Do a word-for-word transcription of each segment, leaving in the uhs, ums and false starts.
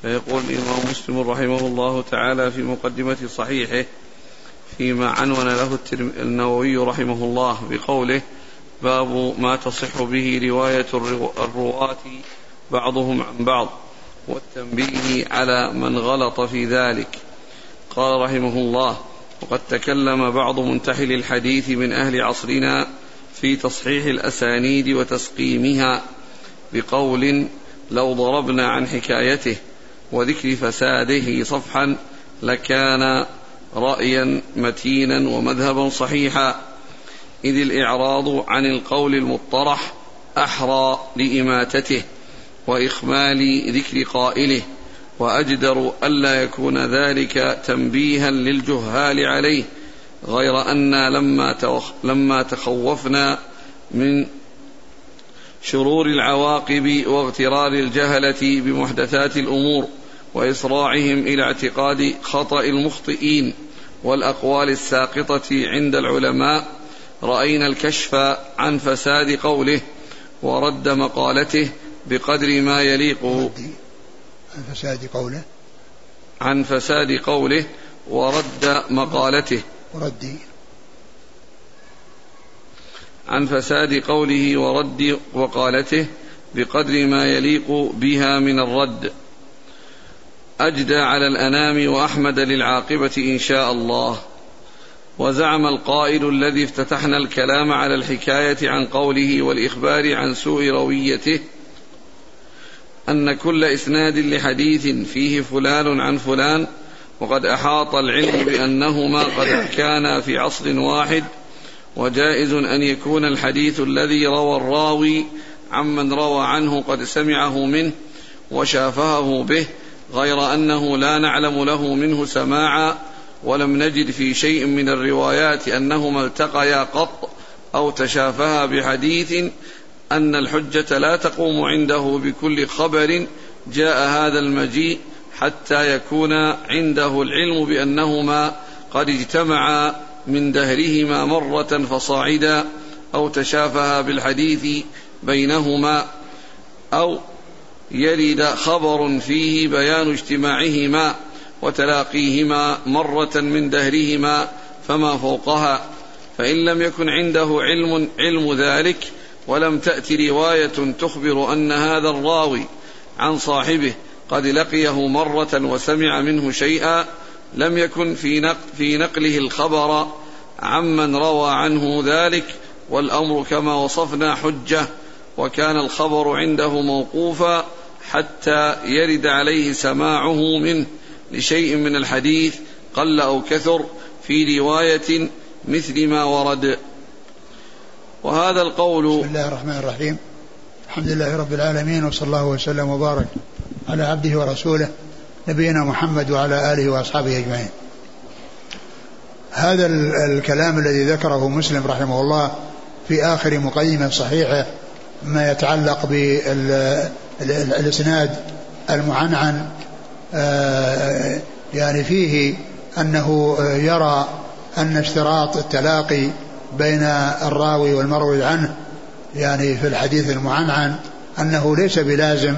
فيقول الإمام مسلم رحمه الله تعالى في مقدمة صحيحه فيما عنون له النووي رحمه الله بقوله: باب ما تصح به رواية الرواة بعضهم عن بعض والتنبيه على من غلط في ذلك. قال رحمه الله: وقد تكلم بعض منتحل الحديث من أهل عصرنا في تصحيح الأسانيد وتسقيمها بقول: لو ضربنا عن حكايته وذكر فساده صفحا لكان رأيا متينا ومذهبا صحيحا، إذ الإعراض عن القول المطرح أحرى لإماتته وإخمال ذكر قائله، وأجدر ألا يكون ذلك تنبيها للجهال عليه، غير أن لما, لما تخوفنا من شرور العواقب واغترار الجهلة بمحدثات الأمور وإسراعهم إلى اعتقاد خطأ المخطئين والأقوال الساقطة عند العلماء، رأينا الكشف عن فساد قوله ورد مقالته بقدر ما يليق عن فساد قوله عن فساد قوله ورد مقالته وردي عن فساد قوله ورد وقالته بقدر ما يليق بها من الرد، أجدى على الأنام وأحمد للعاقبة إن شاء الله. وزعم القائل الذي افتتحنا الكلام على الحكاية عن قوله والإخبار عن سوء رويته أن كل إسناد لحديث فيه فلان عن فلان وقد أحاط العلم بأنهما قد كانا في عصر واحد، وجائز أن يكون الحديث الذي روى الراوي عمن روى عنه قد سمعه منه وشافهه به، غير أنه لا نعلم له منه سماعا، ولم نجد في شيء من الروايات أنهما التقيا قط أو تشافها بحديث، أن الحجة لا تقوم عنده بكل خبر جاء هذا المجيء حتى يكون عنده العلم بأنهما قد اجتمعا من دهرهما مرة فصاعدا، أو تشافها بالحديث بينهما، أو يرد خبر فيه بيان اجتماعهما وتلاقيهما مرة من دهرهما فما فوقها، فإن لم يكن عنده علم, علم ذلك ولم تأتي رواية تخبر أن هذا الراوي عن صاحبه قد لقيه مرة وسمع منه شيئا، لم يكن في, نقل في نقله الخبر عمن روى عنه ذلك، والأمر كما وصفنا حجة، وكان الخبر عنده موقوفا حتى يرد عليه سماعه منه لشيء من الحديث قل أو كثر في رواية مثل ما ورد. وهذا القول. بسم الله الرحمن الرحيم، الحمد لله رب العالمين، وصلى الله وسلم وبارك على عبده ورسوله نبينا محمد وعلى آله وأصحابه أجمعين. هذا الكلام الذي ذكره مسلم رحمه الله في آخر مقدمة صحيحة ما يتعلق بالإسناد المعنعن، يعني فيه أنه يرى أن اشتراط التلاقي بين الراوي والمروي عنه يعني في الحديث المعنعن أنه ليس بلازم،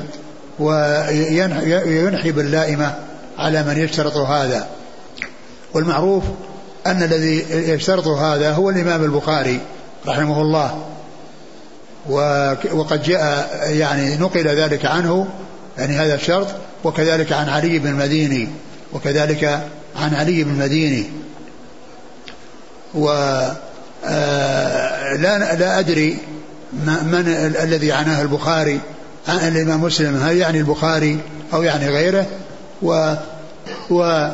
وينحي باللائمة على من يشترط هذا. والمعروف أن الذي يشترط هذا هو الإمام البخاري رحمه الله، وقد جاء يعني نقل ذلك عنه يعني هذا الشرط، وكذلك عن علي بن المديني وكذلك عن علي بن المديني. ولا لا أدري من الذي عناه البخاري عن الإمام مسلم، هل يعني البخاري أو يعني غيره، و و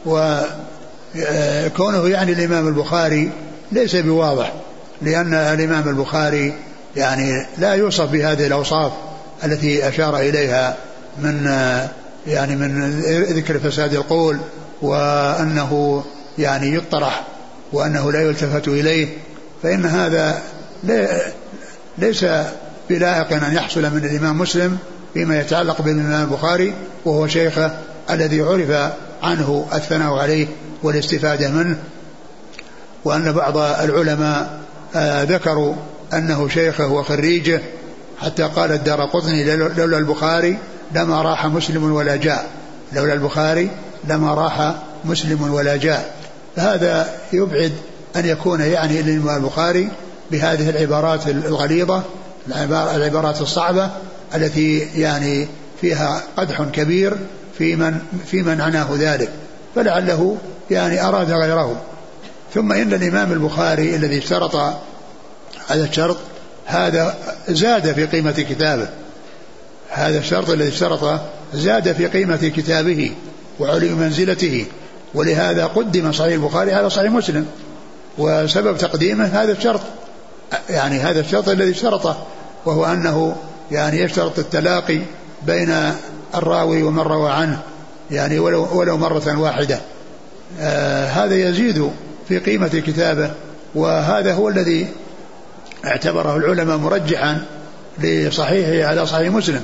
وكونه يعني الإمام البخاري ليس بواضح، لأن الإمام البخاري يعني لا يوصف بهذه الأوصاف التي أشار إليها من يعني من ذكر فساد القول، وأنه يعني يطرح وأنه لا يلتفت إليه، فإن هذا ليس بلائق أن يحصل من الإمام مسلم فيما يتعلق بالإمام البخاري، وهو شيخه الذي عرف عنه الثناء عليه والاستفادة منه. وأن بعض العلماء آه ذكروا أنه شيخه وخريجه، حتى قال الدارقطني لولا البخاري لما راح مسلم ولا جاء، لولا البخاري لما راح مسلم ولا جاء. فهذا يبعد أن يكون يعني الإمام البخاري بهذه العبارات الغليظة العبارات الصعبة التي يعني فيها قدح كبير في من, في من عناه ذلك، فلعله يعني أراد غيره. ثم إن الإمام البخاري الذي اشترط هذا الشرط هذا زاد في قيمة كتابه، هذا الشرط الذي اشترط زاد في قيمة كتابه وعلي منزلته، ولهذا قدم صحيح البخاري على صحيح مسلم، وسبب تقديمه هذا الشرط، يعني هذا الشرط الذي اشترطه، وهو أنه يعني يشترط التلاقي بين الراوي ومن روى عنه يعني ولو, ولو مرة واحدة. آه هذا يزيد في قيمة كتابه، وهذا هو الذي اعتبره العلماء مرجحا لصحيحه على صحيح مسلم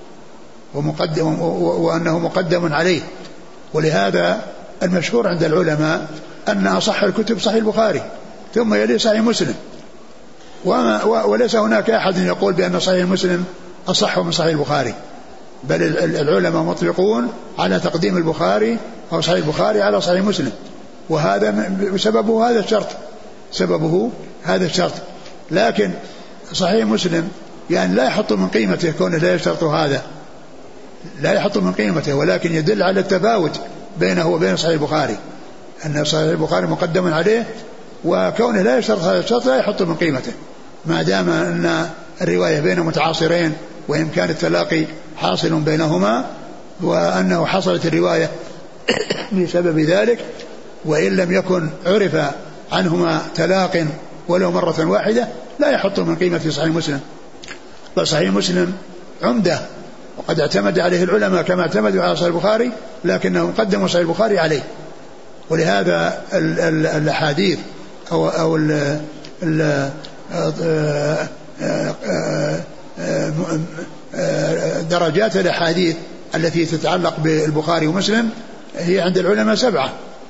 ومقدم وأنه مقدم عليه. ولهذا المشهور عند العلماء أن أصح الكتب صحيح البخاري ثم يلي صحيح مسلم، وما وليس هناك أحد يقول بأن صحيح مسلم أصح من صحيح البخاري، بل العلماء مطلقون على تقديم البخاري أو صحيح البخاري على صحيح مسلم، وهذا سببه هذا الشرط سببه هذا الشرط لكن صحيح مسلم يعني لا يحط من قيمته كونه لا يشترط هذا، لا يحط من قيمته، ولكن يدل على التفاوت بينه وبين صحيح البخاري، أن صحيح البخاري مقدم عليه، وكونه لا يشترط هذا الشرط لا يحط من قيمته، ما دام أن الرواية بين متعاصرين وإمكان التلاقي حاصل بينهما، وأنه حصلت الرواية بسبب ذلك، وإن لم يكن عرف عنهما تلاق ولو مرة واحدة لا يحط من قيمة صحيح مسلم. فصحيح مسلم عمدة وقد اعتمد عليه العلماء كما اعتمدوا على صحيح البخاري، لكنهم قدموا صحيح البخاري عليه. ولهذا الأحاديث أو, أو ال ال درجات الأحاديث التي تتعلق بالبخاري ومسلم هي عند العلماء سبعة.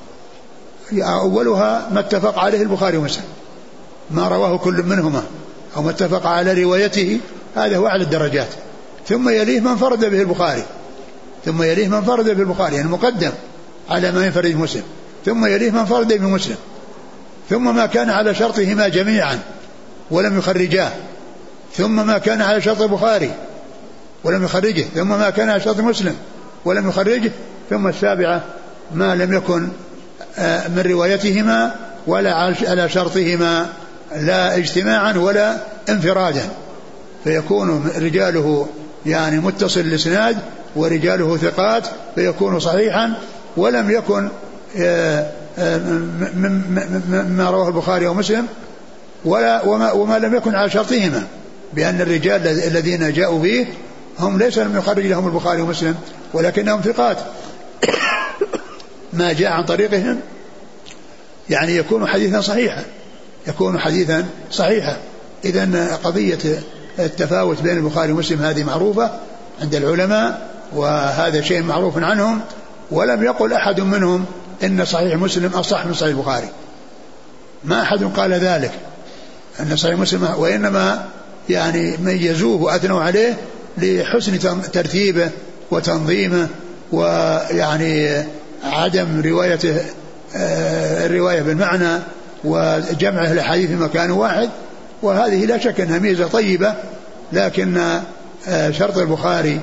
أولها ما اتفق عليه البخاري ومسلم، ما رواه كل منهما أو ما اتفق على روايته، هذا هو أعلى الدرجات. ثم يليه من فرد به البخاري ثم يليه من فرد به البخاري يعني مقدم على ما ينفرد مسلم، ثم يليه من فرد به مسلم، ثم ما كان على شرطهما جميعا ولم يخرجاه، ثم ما كان على شرط البخاري ولم يخرجه، ثم ما كان على شرط مسلم ولم يخرجه، ثم السابعة ما لم يكن من روايتهما ولا على شرطهما لا اجتماعا ولا انفرادا، فيكون رجاله يعني متصل الاسناد ورجاله ثقات، فيكون صحيحا ولم يكن مما رواه البخاري ومسلم ولا وما, وما لم يكن على شرطهما، بأن الرجال الذين جاءوا به هم ليس لم يخرج لهم البخاري ومسلم ولكنهم ثقات ما جاء عن طريقهم يعني يكون حديثا صحيحا يكون حديثا صحيحا. إذن قضية التفاوت بين البخاري ومسلم هذه معروفة عند العلماء، وهذا شيء معروف عنهم، ولم يقل أحد منهم إن صحيح مسلم أصح من صحيح البخاري، ما أحد قال ذلك أن صحيح مسلم، وإنما يعني ميزوه وأثنوا عليه لحسن ترتيبه وتنظيمه، ويعني عدم روايته الرواية بالمعنى وجمعه الحديث في مكان واحد، وهذه لا شك أنها ميزة طيبة. لكن شرط البخاري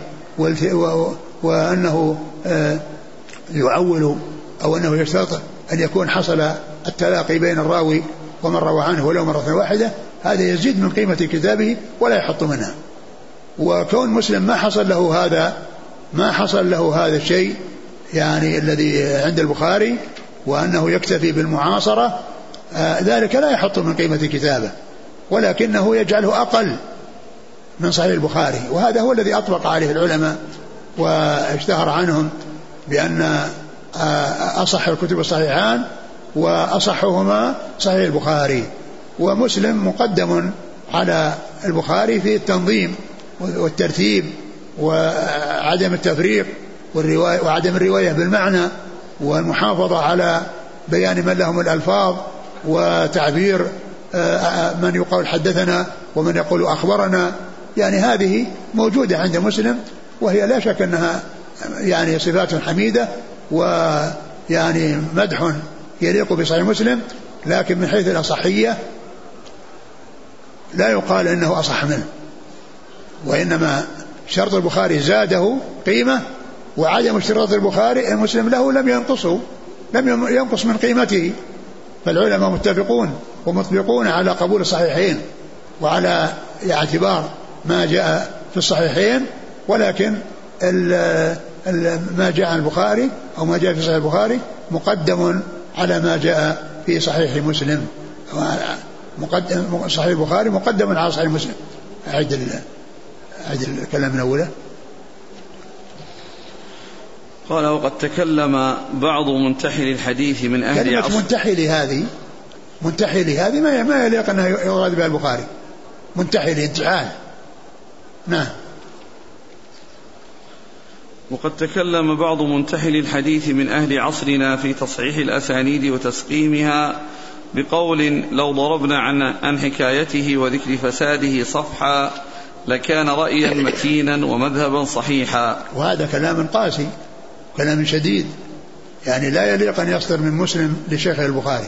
وأنه يعول أو أنه يشترط أن يكون حصل التلاقي بين الراوي ومن روى عنه ولو مرة واحدة، هذا يزيد من قيمة كتابه ولا يحط منها. وكون مسلم ما حصل له هذا ما حصل له هذا الشيء يعني الذي عند البخاري، وأنه يكتفي بالمعاصرة، آه ذلك لا يحط من قيمة كتابه، ولكنه يجعله أقل من صحيح البخاري، وهذا هو الذي أطبق عليه العلماء واشتهر عنهم بأن آه أصح الكتب الصحيحان وأصحهما صحيح البخاري. ومسلم مقدم على البخاري في التنظيم والترتيب وعدم التفريق والرواية وعدم الرواية بالمعنى والمحافظة على بيان من لهم الألفاظ وتعبير من يقول حدثنا ومن يقول أخبرنا، يعني هذه موجودة عند مسلم، وهي لا شك أنها يعني صفات حميدة ويعني مدح يليق بصحيح مسلم، لكن من حيث الأصحية لا يقال إنه أصح منه، وإنما شرط البخاري زاده قيمة، وعدم اشتراط البخاري المسلم له لم ينقصه، لم ينقص من قيمته. فالعلماء متفقون ومطبقون على قبول الصحيحين وعلى اعتبار ما جاء في الصحيحين، ولكن ال ال ما جاء عن البخاري أو ما جاء في صحيح البخاري مقدم على ما جاء في صحيح مسلم. مقدم صحيح البخاري مقدم على صحيح مسلم. أعد أعد الكلام من أوله. قال وقد تكلم بعض منتحل الحديث من أهل كلمة عصر. منتحل هذه منتحل هذه ما ما يليق أنه يراد بها البخاري. منتحل انتحال. نعم. وقد تكلم بعض منتحل الحديث من أهل عصرنا في تصحيح الأسانيد وتسقيمها بقول لو ضربنا عن, عن حكايته وذكر فساده صفحا لكان رأيا متينا ومذهبا صحيحا. وهذا كلام قاسي، كلام شديد، يعني لا يليق أن يصدر من مسلم لشيخ البخاري.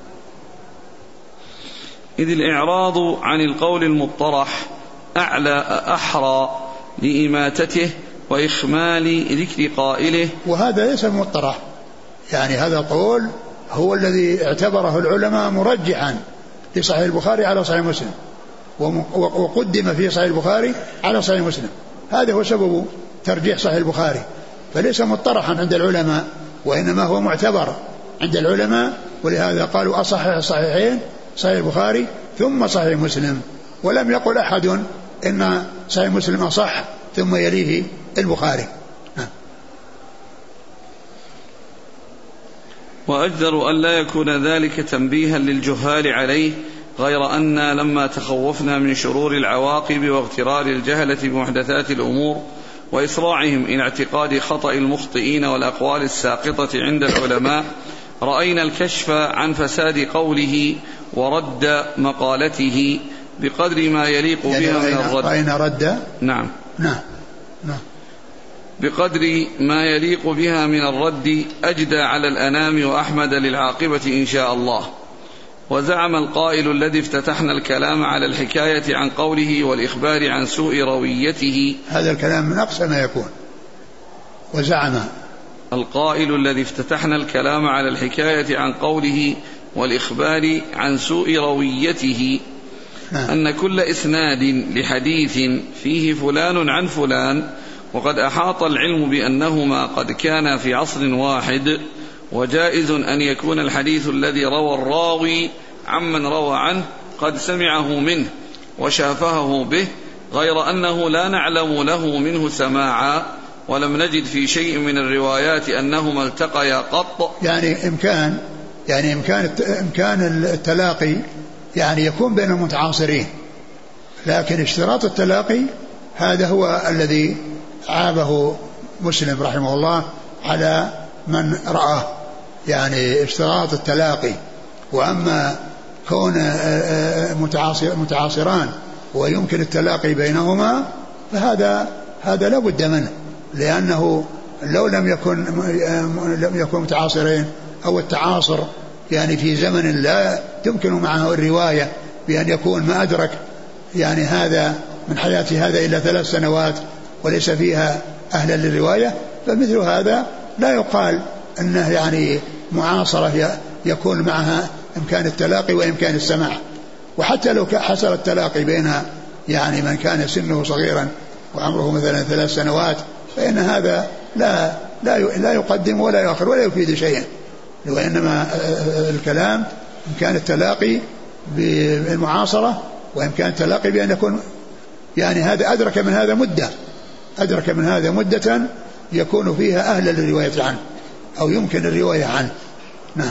إذ الإعراض عن القول المطرح أعلى أحرى لإماتته وإخمال ذكر قائله. وهذا ليس مطرح، يعني هذا القول هو الذي اعتبره العلماء مرجحا لصحيح البخاري على صحيح مسلم، وقدم في صحيح البخاري على صحيح مسلم. هذا هو سبب ترجيح صحيح البخاري، فليس مطرحا عند العلماء، وإنما هو معتبر عند العلماء. ولهذا قالوا أصحح الصحيحين صحيح البخاري ثم صحيح مسلم، ولم يقل أحد إن صحيح مسلم أصح ثم يليه البخاري. وأجدر أن لا يكون ذلك تنبيها للجهال عليه، غير أن لما تخوفنا من شرور العواقب واغترار الجهلة بمحدثات الأمور وإسراعهم إلى اعتقاد خطأ المخطئين والأقوال الساقطة عند العلماء، رأينا الكشف عن فساد قوله ورد مقالته بقدر ما يليق يعني بها من الرد. رأينا رد نعم. نعم. نعم. بقدر ما يليق بها من الرد أجدى على الأنام وأحمد للعاقبة إن شاء الله. وزعم القائل الذي افتتحنا الكلام على الحكاية عن قوله والإخبار عن سوء رويته. هذا الكلام من أقصى ما يكون. وزعم القائل الذي افتتحنا الكلام على الحكاية عن قوله والإخبار عن سوء رويته أن كل إسناد لحديث فيه فلان عن فلان، وقد أحاط العلم بأنهما قد كانا في عصر واحد، وجائز أن يكون الحديث الذي روى الراوي عمن روى عنه قد سمعه منه وشافهه به، غير أنه لا نعلم له منه سماعا، ولم نجد في شيء من الروايات أنهما التقيا قط. يعني إمكان يعني إمكان إمكان التلاقي يعني يكون بين المتعاصرين، لكن اشتراط التلاقي هذا هو الذي عابه مسلم رحمه الله على من رآه، يعني اشتراط التلاقي. وأما كون متعاصر متعاصران ويمكن التلاقي بينهما فهذا هذا لا بد منه، لأنه لو لم يكن لم يكن متعاصرين أو التعاصر يعني في زمن لا تمكن معه الرواية بأن يكون ما أدرك يعني هذا من حياة هذا إلا ثلاث سنوات وليس فيها أهلا للرواية، فمثل هذا لا يقال أنه يعني معاصرة يكون معها إمكان التلاقي وإمكان السماع. وحتى لو حصل التلاقي بين يعني من كان سنه صغيرا وعمره مثلا ثلاث سنوات فإن هذا لا لا لا يقدم ولا يؤخر ولا يفيد شيئا، وإنما الكلام إمكان التلاقي بالمعاصرة وإمكان التلاقي بأن يكون يعني هذا أدرك من هذا مدة أدرك من هذا مدة يكون فيها أهلا للرواية عنه أو يمكن الرواية عنه. نعم.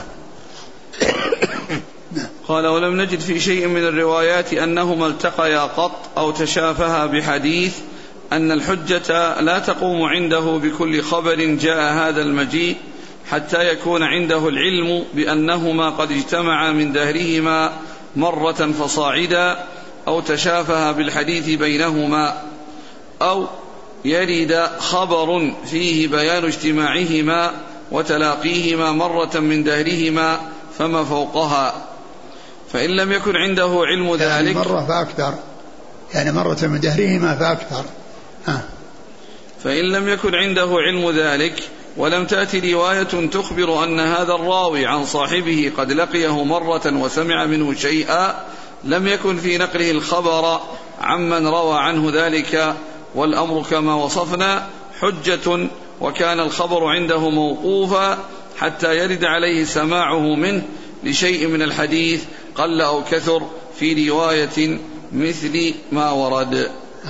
قال ولم نجد في شيء من الروايات أنهما التقيا قط أو تشافها بحديث أن الحجة لا تقوم عنده بكل خبر جاء هذا المجيء حتى يكون عنده العلم بأنهما قد اجتمعا من دهرهما مرة فصاعدا، أو تشافها بالحديث بينهما، أو يرد خبر فيه بيان اجتماعهما وتلاقيهما مرة من دهرهما فما فوقها، فإن لم يكن عنده علم ذلك يعني مرة فأكثر، يعني مرة من دهرهما فأكثر. ها. فإن لم يكن عنده علم ذلك ولم تأتي رواية تخبر أن هذا الراوي عن صاحبه قد لقيه مرة وسمع منه شيئا، لم يكن في نقله الخبر عمن روى عنه ذلك، والأمر كما وصفنا حجة، وكان الخبر عنده موقوفا حتى يرد عليه سماعه منه لشيء من الحديث قل أو كثر في رواية مثل ما ورد.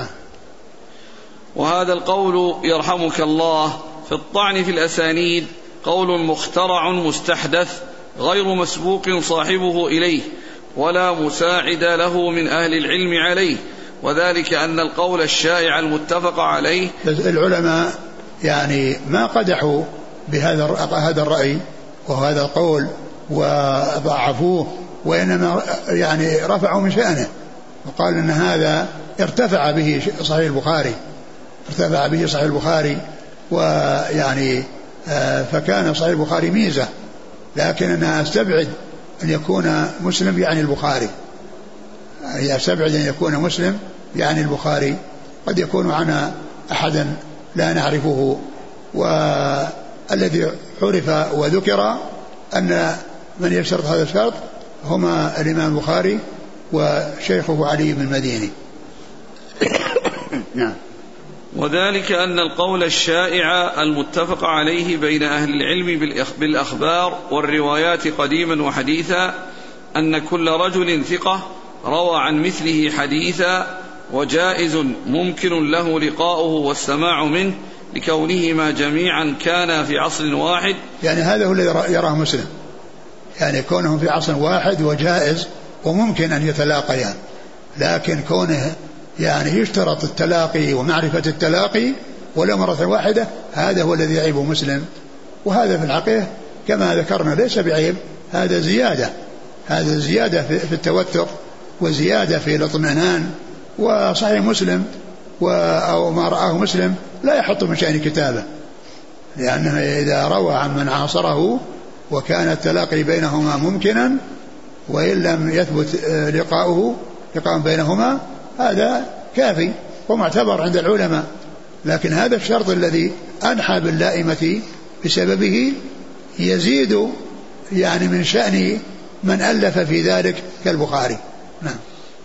وهذا القول يرحمك الله في الطعن في الأسانيد قول مخترع مستحدث غير مسبوق صاحبه إليه ولا مساعد له من أهل العلم عليه، وذلك أن القول الشائع المتفق عليه. العلماء يعني ما قدحوا بهذا هذا الرأي وهذا القول وضعفوه، وإنما يعني رفعوا من شأنه وقال إن هذا ارتفع به صحيح البخاري ارتفع به صحيح البخاري ويعني فكان صحيح البخاري ميزة، لكن أنا أستبعد أن يكون مسلم يعني البخاري، أستبعد أن يكون مسلم يعني البخاري، قد يكون معنا أحدا لا نعرفه. والذي عرف وذكر أن من يشترط هذا الشرط هما الإمام البخاري وشيخه علي بن المديني. نعم. وذلك أن القول الشائع المتفق عليه بين أهل العلم بالأخبار والروايات قديما وحديثا أن كل رجل ثقة روى عن مثله حديثا، وجائز ممكن له لقاؤه والسماع منه لكونهما جميعا كانا في عصر واحد. يعني هذا هو الذي يراه مسلم، يعني كونهم في عصر واحد وجائز وممكن أن يتلاقيا، لكن كونه يعني يشترط التلاقي ومعرفة التلاقي ولا مرة واحدة، هذا هو الذي يعيب مسلم. وهذا في الحقيقة كما ذكرنا ليس بعيب، هذا زيادة هذا زيادة في التوثق وزيادة في الاطمئنان. وصحيح مسلم أو ما رآه مسلم لا يحط من شأن كتابه، لأنه إذا روى عن من عاصره وكان التلاقي بينهما ممكنا وإن لم يثبت لقاؤه لقاء بينهما هذا كافي ومعتبر عند العلماء. لكن هذا الشرط الذي أنحى باللائمة بسببه يزيد يعني من شأن من ألف في ذلك كالبخاري. نعم.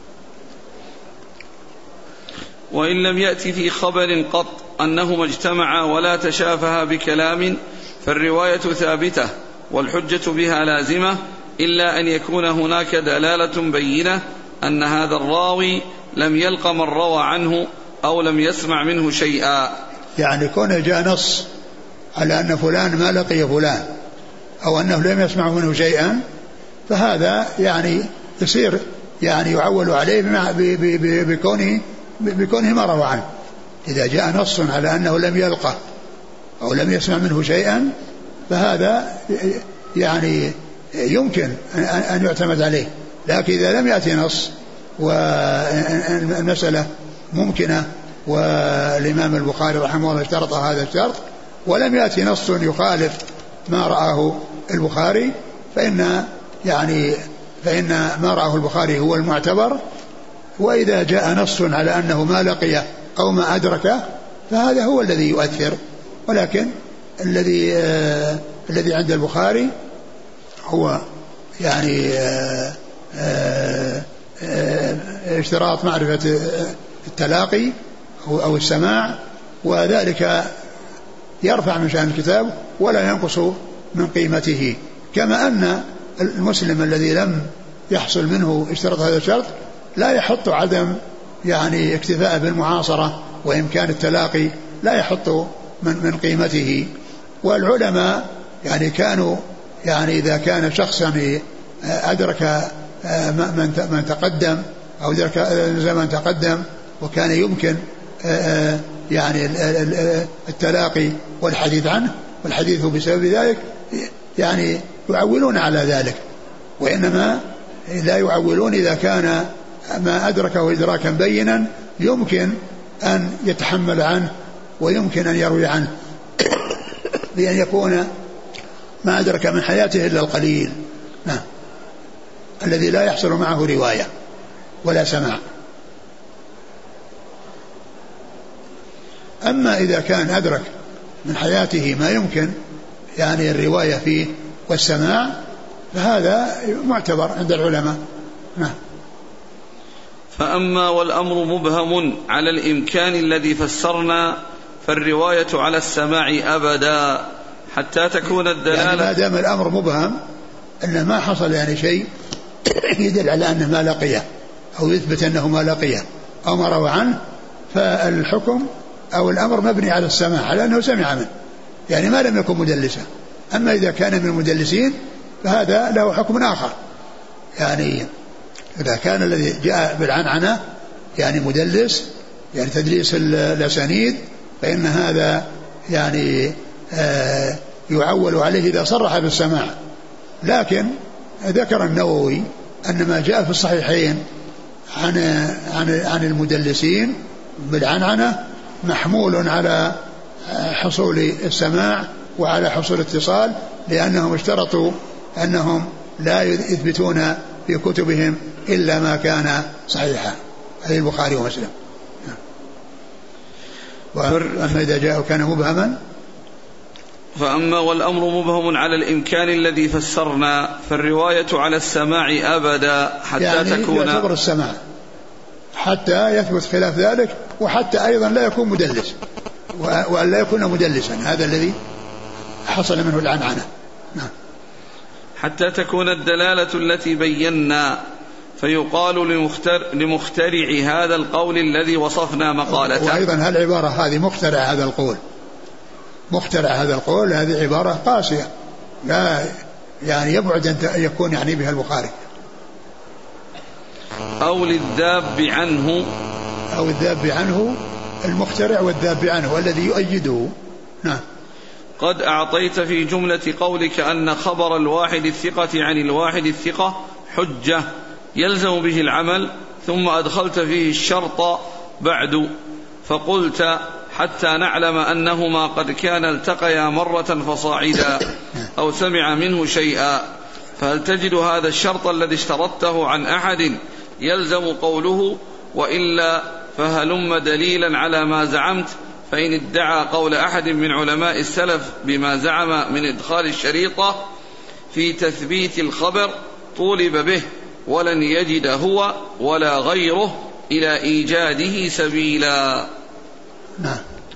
وإن لم يأتي في خبر قط أنهما اجتمعا ولا تشافها بكلام فالرواية ثابتة والحجة بها لازمة، إلا أن يكون هناك دلالة بينة أن هذا الراوي لم يلق من روى عنه أو لم يسمع منه شيئا. يعني كونه جاء نص على أن فلان ما لقي فلان أو أنه لم يسمع منه شيئا، فهذا يعني يصير يعني يعول عليه بكونه بكونه ما روى عنه. إذا جاء نص على أنه لم يلقى أو لم يسمع منه شيئا فهذا يعني يمكن أن يعتمد عليه. لكن إذا لم يأتي نص والمسألة ممكنة والإمام البخاري رحمه الله اشترط هذا الشرط ولم يأتي نص يخالف ما رآه البخاري، فإن يعني فإن ما رآه البخاري هو المعتبر. وإذا جاء نص على أنه ما لقي أو ما أدرك فهذا هو الذي يؤثر. ولكن الذي آه الذي عند البخاري هو يعني آه آه آه اشتراط معرفة التلاقي أو السماع، وذلك يرفع من شأن الكتاب ولا ينقص من قيمته. كما أن المسلم الذي لم يحصل منه اشتراط هذا الشرط لا يحط عدم يعني اكتفاء بالمعاصرة وإمكان التلاقي لا يحط من, من قيمته. والعلماء يعني كانوا يعني إذا كان شخصا أدرك من من تقدم أو أدرك زمن تقدم وكان يمكن يعني التلاقي والحديث عنه والحديث بسبب ذلك يعني يعولون على ذلك، وإنما لا يعولون إذا كان ما أدركه إدراكا بينا يمكن أن يتحمل عنه ويمكن أن يروي عنه بأن يكون ما أدرك من حياته إلا القليل، نعم، الذي لا يحصل معه رواية ولا سماع. أما إذا كان أدرك من حياته ما يمكن يعني الرواية فيه والسماع فهذا معتبر عند العلماء، نعم. فأما والأمر مبهم على الإمكان الذي فسرنا فالرواية على السماع أبدا حتى تكون الدلالة، يعني ما دام الأمر مبهم أنه ما حصل يعني شيء يدل على أنه ما لقيه أو يثبت أنه ما لقيه أو ما روى عنه، فالحكم أو الأمر مبني على السماع على أنه سمع منه، يعني ما لم يكن مدلسا. أما إذا كان من المدلسين فهذا له حكم آخر، يعني إذا كان الذي جاء بالعنعنة يعني مدلس يعني تدليس الأسانيد فإن هذا يعني آه يعول عليه إذا صرح بالسماع. لكن ذكر النووي أن ما جاء في الصحيحين عن عن عن المدلسين بالعنعنة محمول على حصول السماع وعلى حصول اتصال، لأنهم اشترطوا أنهم لا يثبتون في كتبهم إلا ما كان صحيحا، أي البخاري ومسلم. وأما إذا جاء كان مبهما فأما والأمر مبهم على الإمكان الذي فسرنا فالرواية على السماع أبدا حتى يعني تكون يعتبر السماع حتى يثبت خلاف ذلك، وحتى أيضا لا يكون مدلس وأن لا يكون مدلسا، هذا الذي حصل منه العنعنة. حتى تكون الدلالة التي بينا فيقال لمختر لمخترع هذا القول الذي وصفنا مقالته. وأيضا هالعبارة هذه مخترع هذا القول، مخترع هذا القول هذه عبارة قاسية لا يعني يبعد أن يكون يعني بها البخاري. أو للذاب عنه، أو الذاب عنه المخترع والذاب عنه الذي يؤيده. نعم. قد أعطيت في جملة قولك أن خبر الواحد الثقة عن الواحد الثقة حجة يلزم به العمل، ثم أدخلت فيه الشرط بعد فقلت حتى نعلم أنهما قد كان التقيا مرة فصاعدا أو سمع منه شيئا، فهل تجد هذا الشرط الذي اشترطته عن أحد يلزم قوله، وإلا فهلم دليلا على ما زعمت؟ فإن ادعى قول أحد من علماء السلف بما زعم من إدخال الشريطة في تثبيت الخبر طولب به ولن يجد هو ولا غيره إلى إيجاده سبيلا. نعم.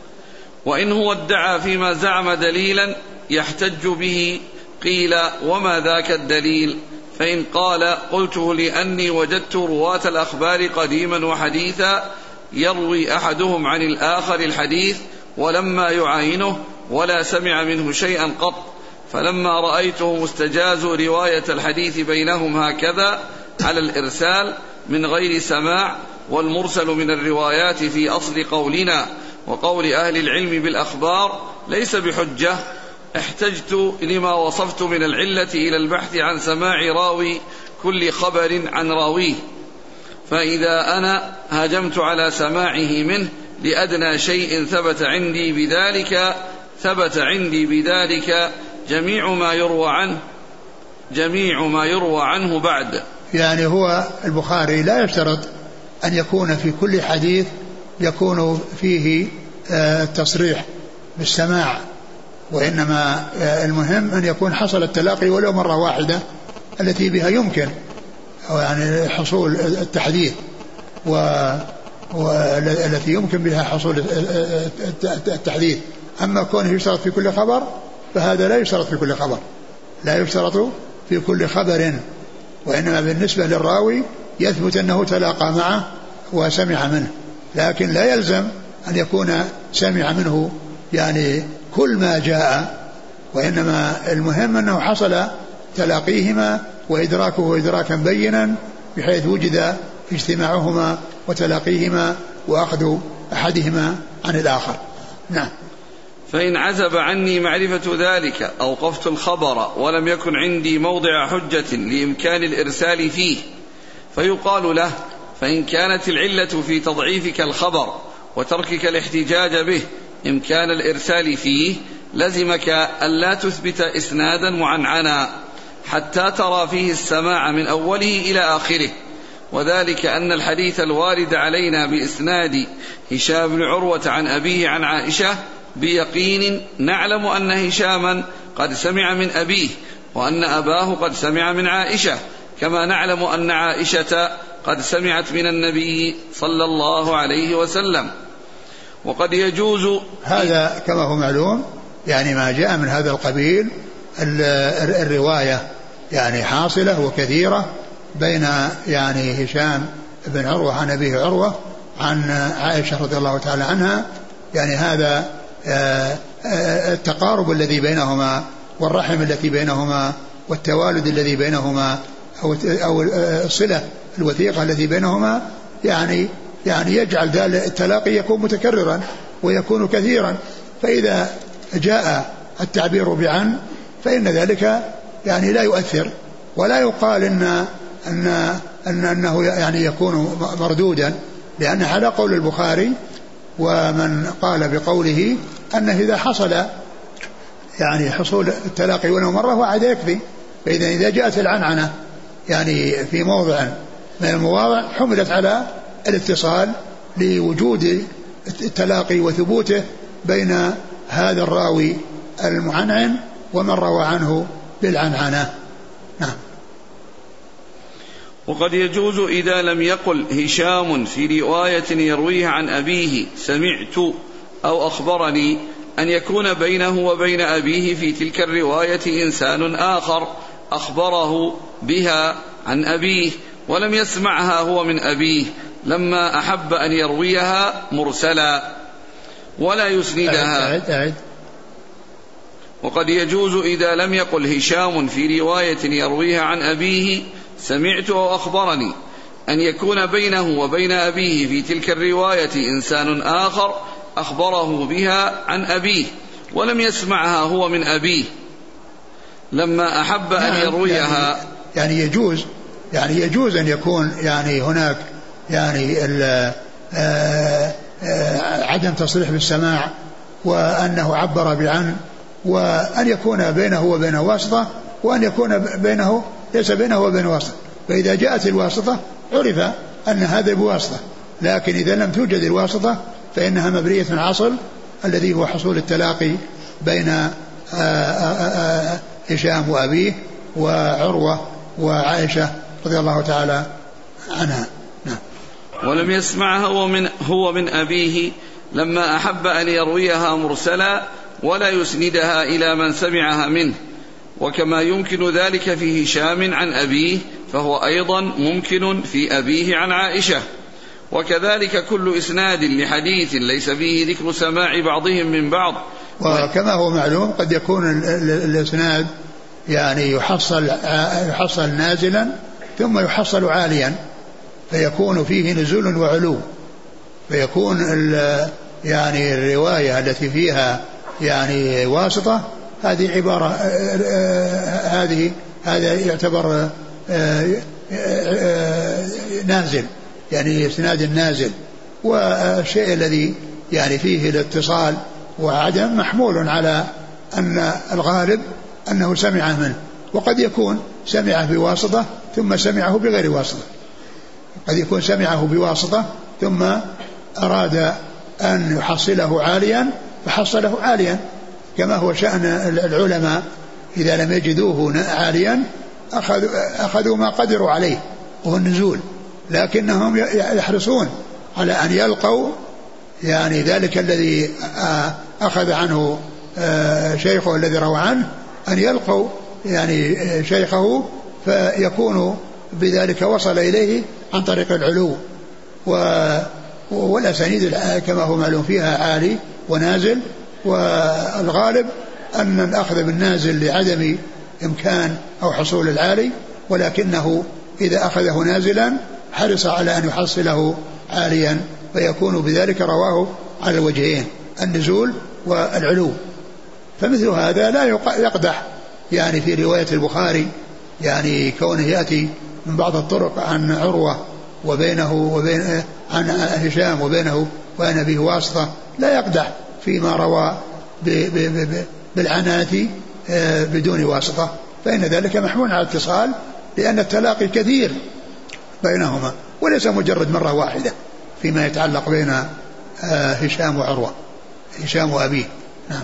وإن هو ادعى فيما زعم دليلا يحتج به قيل وما ذاك الدليل؟ فإن قال قلته لأني وجدت رواة الأخبار قديما وحديثا يروي أحدهم عن الآخر الحديث ولما يعاينه ولا سمع منه شيئا قط، فلما رأيته مستجاز رواية الحديث بينهم هكذا على الإرسال من غير سماع، والمرسل من الروايات في أصل قولنا وقول أهل العلم بالأخبار ليس بحجة، احتجت لما وصفت من العلة إلى البحث عن سماع راوي كل خبر عن راويه، فإذا أنا هاجمت على سماعه منه لأدنى شيء ثبت عندي بذلك ثبت عندي بذلك جميع ما يروى عنه جميع ما يروى عنه بعد. يعني هو البخاري لا يشترط أن يكون في كل حديث يكون فيه التصريح بالسماع، وإنما المهم أن يكون حصل التلاقي ولو مرة واحدة التي بها يمكن يعني حصول التحديث والتي يمكن بها حصول التحديث. أما كونه يشترط في كل خبر فهذا لا يشترط في كل خبر، لا يشترط في كل خبر، وإنما بالنسبة للراوي يثبت أنه تلاقى معه وسمع منه، لكن لا يلزم أن يكون سمع منه يعني كل ما جاء، وإنما المهم أنه حصل تلاقيهما وإدراكه إدراكا بينا بحيث وجد اجتماعهما وتلاقيهما وأخذ أحدهما عن الآخر. نعم. فإن عزب عني معرفة ذلك أوقفت الخبر ولم يكن عندي موضع حجة لإمكان الإرسال فيه، فيقال له فإن كانت العلة في تضعيفك الخبر وتركك الاحتجاج به إمكان الإرسال فيه لزمك ألا تثبت إسنادا معنعنا حتى ترى فيه السماع من أوله إلى آخره، وذلك أن الحديث الوارد علينا بإسناد هشام بن عروة عن أبيه عن عائشة بيقين نعلم أن هشاما قد سمع من أبيه، وأن أباه قد سمع من عائشة، كما نعلم أن عائشة قد سمعت من النبي صلى الله عليه وسلم. وقد يجوز هذا كما هو معلوم، يعني ما جاء من هذا القبيل الرواية يعني حاصلة وكثيرة بين يعني هشام بن عروة عن أبيه عروة عن عائشة رضي الله تعالى عنها، يعني هذا التقارب الذي بينهما والرحم التي بينهما والتوالد الذي بينهما أو الصلة الوثيقة التي بينهما يعني يعني يجعل ذلك التلاقي يكون متكررا ويكون كثيرا. فإذا جاء التعبير بعن فإن ذلك يعني لا يؤثر، ولا يقال إن أن أن أنه يعني يكون مردودا، لأن على قول البخاري ومن قال بقوله أنه إذا حصل يعني حصول التلاقي ولو مرة واحد يكفي. فإذا إذا جاءت العنعنة يعني في موضع من المواضع حملت على الاتصال لوجود التلاقي وثبوته بين هذا الراوي المعنعن ومن روى عنه بالعنعنة. نعم. وقد يجوز إذا لم يقل هشام في رواية يرويه عن أبيه سمعت أو أخبرني أن يكون بينه وبين أبيه في تلك الرواية إنسان آخر أخبره بها عن أبيه ولم يسمعها هو من أبيه لما أحب أن يرويها مرسلا ولا يسندها. أعد أعد. وقد يجوز إذا لم يقل هشام في رواية يرويها عن أبيه سمعت أو أخبرني أن يكون بينه وبين أبيه في تلك الرواية إنسان آخر أخبره بها عن أبيه ولم يسمعها هو من أبيه لما أحب أن يرويها. يعني, يعني يجوز يعني يجوز أن يكون يعني هناك يعني عدم تصريح بالسماع وأنه عبر بعن، وأن يكون بينه وبينه واسطة، وأن يكون بينه ليس بينه وبين واسطة. فإذا جاءت الواسطة عرف أن هذا بواسطة، لكن إذا لم توجد الواسطة فإنها مبنية على الأصل الذي هو حصول التلاقي بين هشام وأبيه وعروة وعائشة رضي الله تعالى عنها. نعم. ولم يسمعها هو من, هو من أبيه لما أحب أن يرويها مرسلا ولا يسندها إلى من سمعها منه، وكما يمكن ذلك في هشام عن أبيه فهو أيضا ممكن في أبيه عن عائشة. وكذلك كل إسناد لحديث ليس فيه ذكر سماع بعضهم من بعض. وكما هو معلوم قد يكون الإسناد يعني يحصل, يحصل نازلا ثم يحصل عاليا فيكون فيه نزول وعلو، فيكون يعني الرواية التي فيها يعني واسطة هذه عبارة هذه هذا يعتبر نازل يعني اسناد النازل، والشيء الذي يعني فيه الاتصال وعدم محمول على أن الغالب أنه سمع منه، وقد يكون سمعه بواسطة ثم سمعه بغير واسطة، قد يكون سمعه بواسطة ثم أراد أن يحصله عاليا فحصله عاليا، كما هو شأن العلماء إذا لم يجدوه عاليا أخذوا, أخذوا ما قدروا عليه وهو النزول، لكنهم يحرصون على أن يلقوا يعني ذلك الذي أخذ عنه شيخه الذي روى عنه، أن يلقوا يعني شيخه فيكون بذلك وصل إليه عن طريق العلو. والأسانيد كما هو معلوم فيها عالي ونازل، والغالب أن الأخذ بالنازل لعدم إمكان أو حصول العالي، ولكنه إذا أخذه نازلا حرص على أن يحصله عاليا فيكون بذلك رواه على الوجهين النزول والعلو. فمثل هذا لا يقدح يعني في رواية البخاري يعني كونه يأتي من بعض الطرق عن عروة وبينه وبين عن هشام وبينه وبين أبيه واسطة، لا يقدح فيما روى بالعنات بدون واسطة، فإن ذلك محمول على الاتصال، لأن التلاقي كثير بينهما وليس مجرد مرة واحدة فيما يتعلق بين هشام وعروة، هشام وأبيه. نعم.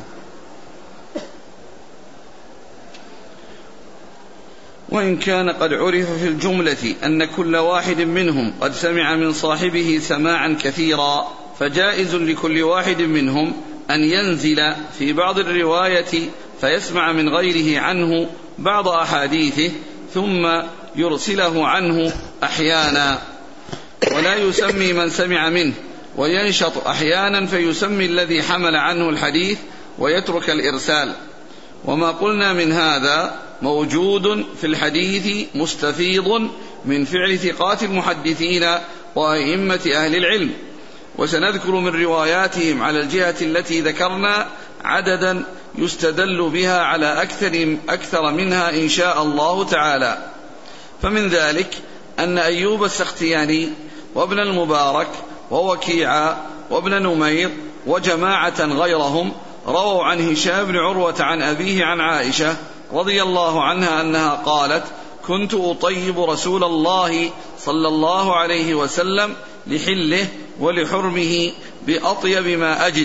وإن كان قد عرف في الجملة أن كل واحد منهم قد سمع من صاحبه سماعا كثيرا، فجائز لكل واحد منهم أن ينزل في بعض الرواية فيسمع من غيره عنه بعض أحاديثه ثم يرسله عنه أحيانا، ولا يسمي من سمع منه، وينشط أحيانا فيسمي الذي حمل عنه الحديث ويترك الإرسال. وما قلنا من هذا موجود في الحديث مستفيض من فعل ثقات المحدثين وأئمة أهل العلم، وسنذكر من رواياتهم على الجهة التي ذكرنا عددا يستدل بها على أكثر, أكثر منها إن شاء الله تعالى. فمن ذلك أن أيوب السختياني وابن المبارك ووكيعا وابن نمير وجماعة غيرهم رووا عن هشام بن عروة عن أبيه عن عائشة رضي الله عنها أنها قالت: كنت أطيب رسول الله صلى الله عليه وسلم لحله ولحرمه بأطيب ما أجد.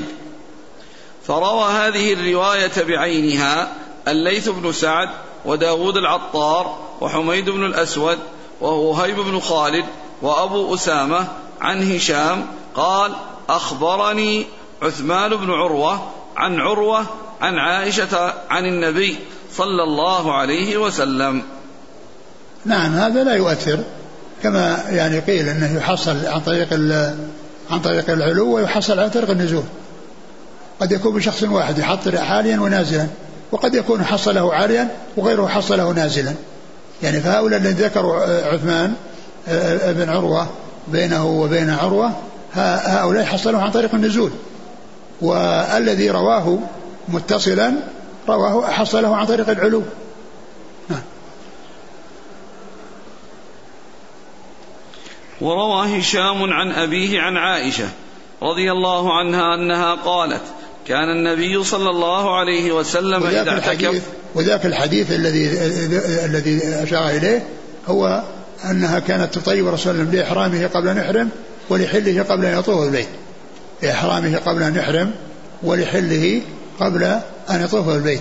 فروى هذه الرواية بعينها الليث بن سعد وداود العطار وحميد بن الأسود ووهيب بن خالد وأبو أسامة عن هشام قال: أخبرني عثمان بن عروة عن عروة عن عائشة عن النبي صلى الله عليه وسلم. نعم، هذا لا يؤثر، كما يعني قيل أنه يحصل عن طريق عن طريق العلو ويحصل عن طريق النزول. قد يكون بشخص واحد يحط عاليا ونازلا، وقد يكون حصله عاليا وغيره حصله نازلا. يعني فهؤلاء الذين ذكروا عثمان بن عروة بينه وبين عروة هؤلاء حصلوا عن طريق النزول، والذي رواه متصلا رواه حصله عن طريق العلو. وروى هشام عن أبيه عن عائشة رضي الله عنها أنها قالت: كان النبي صلى الله عليه وسلم إذا اعتكف. وذاك الحديث الذي الذي أشار إليه هو أنها كانت تطيب رسول الله لإحرامه قبل أن يحرم ولحله قبل أن يطوف البيت، لإحرامه قبل أن يحرم ولحله قبل أن يطوف البيت،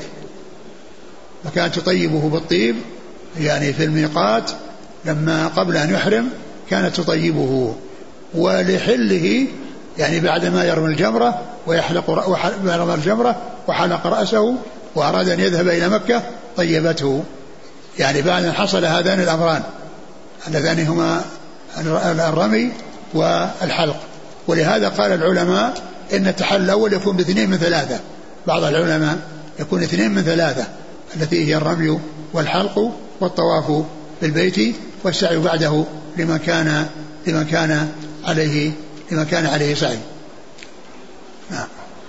فكانت تطيبه بالطيب يعني في الميقات لما قبل أن يحرم كانت تطيبه، ولحله يعني بعد ما يرمي الجمرة ويحلق رمى الجمرة وحلق رأسه وأراد أن يذهب إلى مكة طيبته، يعني بعد أن حصل هذان الأمران اللذان هما الرمي والحلق. ولهذا قال العلماء إن التحلل الأول يكون باثنين من ثلاثة، بعض العلماء يكون اثنين من ثلاثة التي هي الرمي والحلق والطواف بالبيت والسعي بعده لمن كان لمن كان عليه لمن كان عليه سعي. نعم.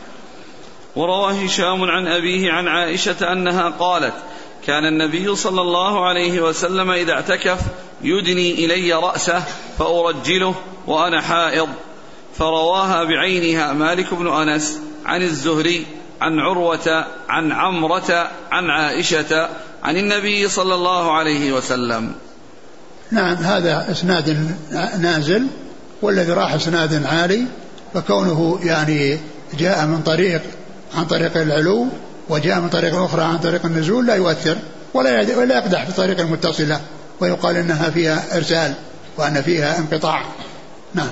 وروى هشام عن أبيه عن عائشة أنها قالت: كان النبي صلى الله عليه وسلم إذا اعتكف يدني إلي رأسه فأرجله وأنا حائض. فرواها بعينها مالك بن أنس عن الزهري عن عروة عن عمرة عن عائشة عن النبي صلى الله عليه وسلم. نعم، هذا اسناد نازل، والذي راح اسناد عالي، فكونه يعني جاء من طريق عن طريق العلو وجاء من طريق أخرى عن طريق النزول لا يؤثر ولا ولا يقدح في طريق المتصلة ويقال إنها فيها إرسال وأن فيها انقطاع. نعم.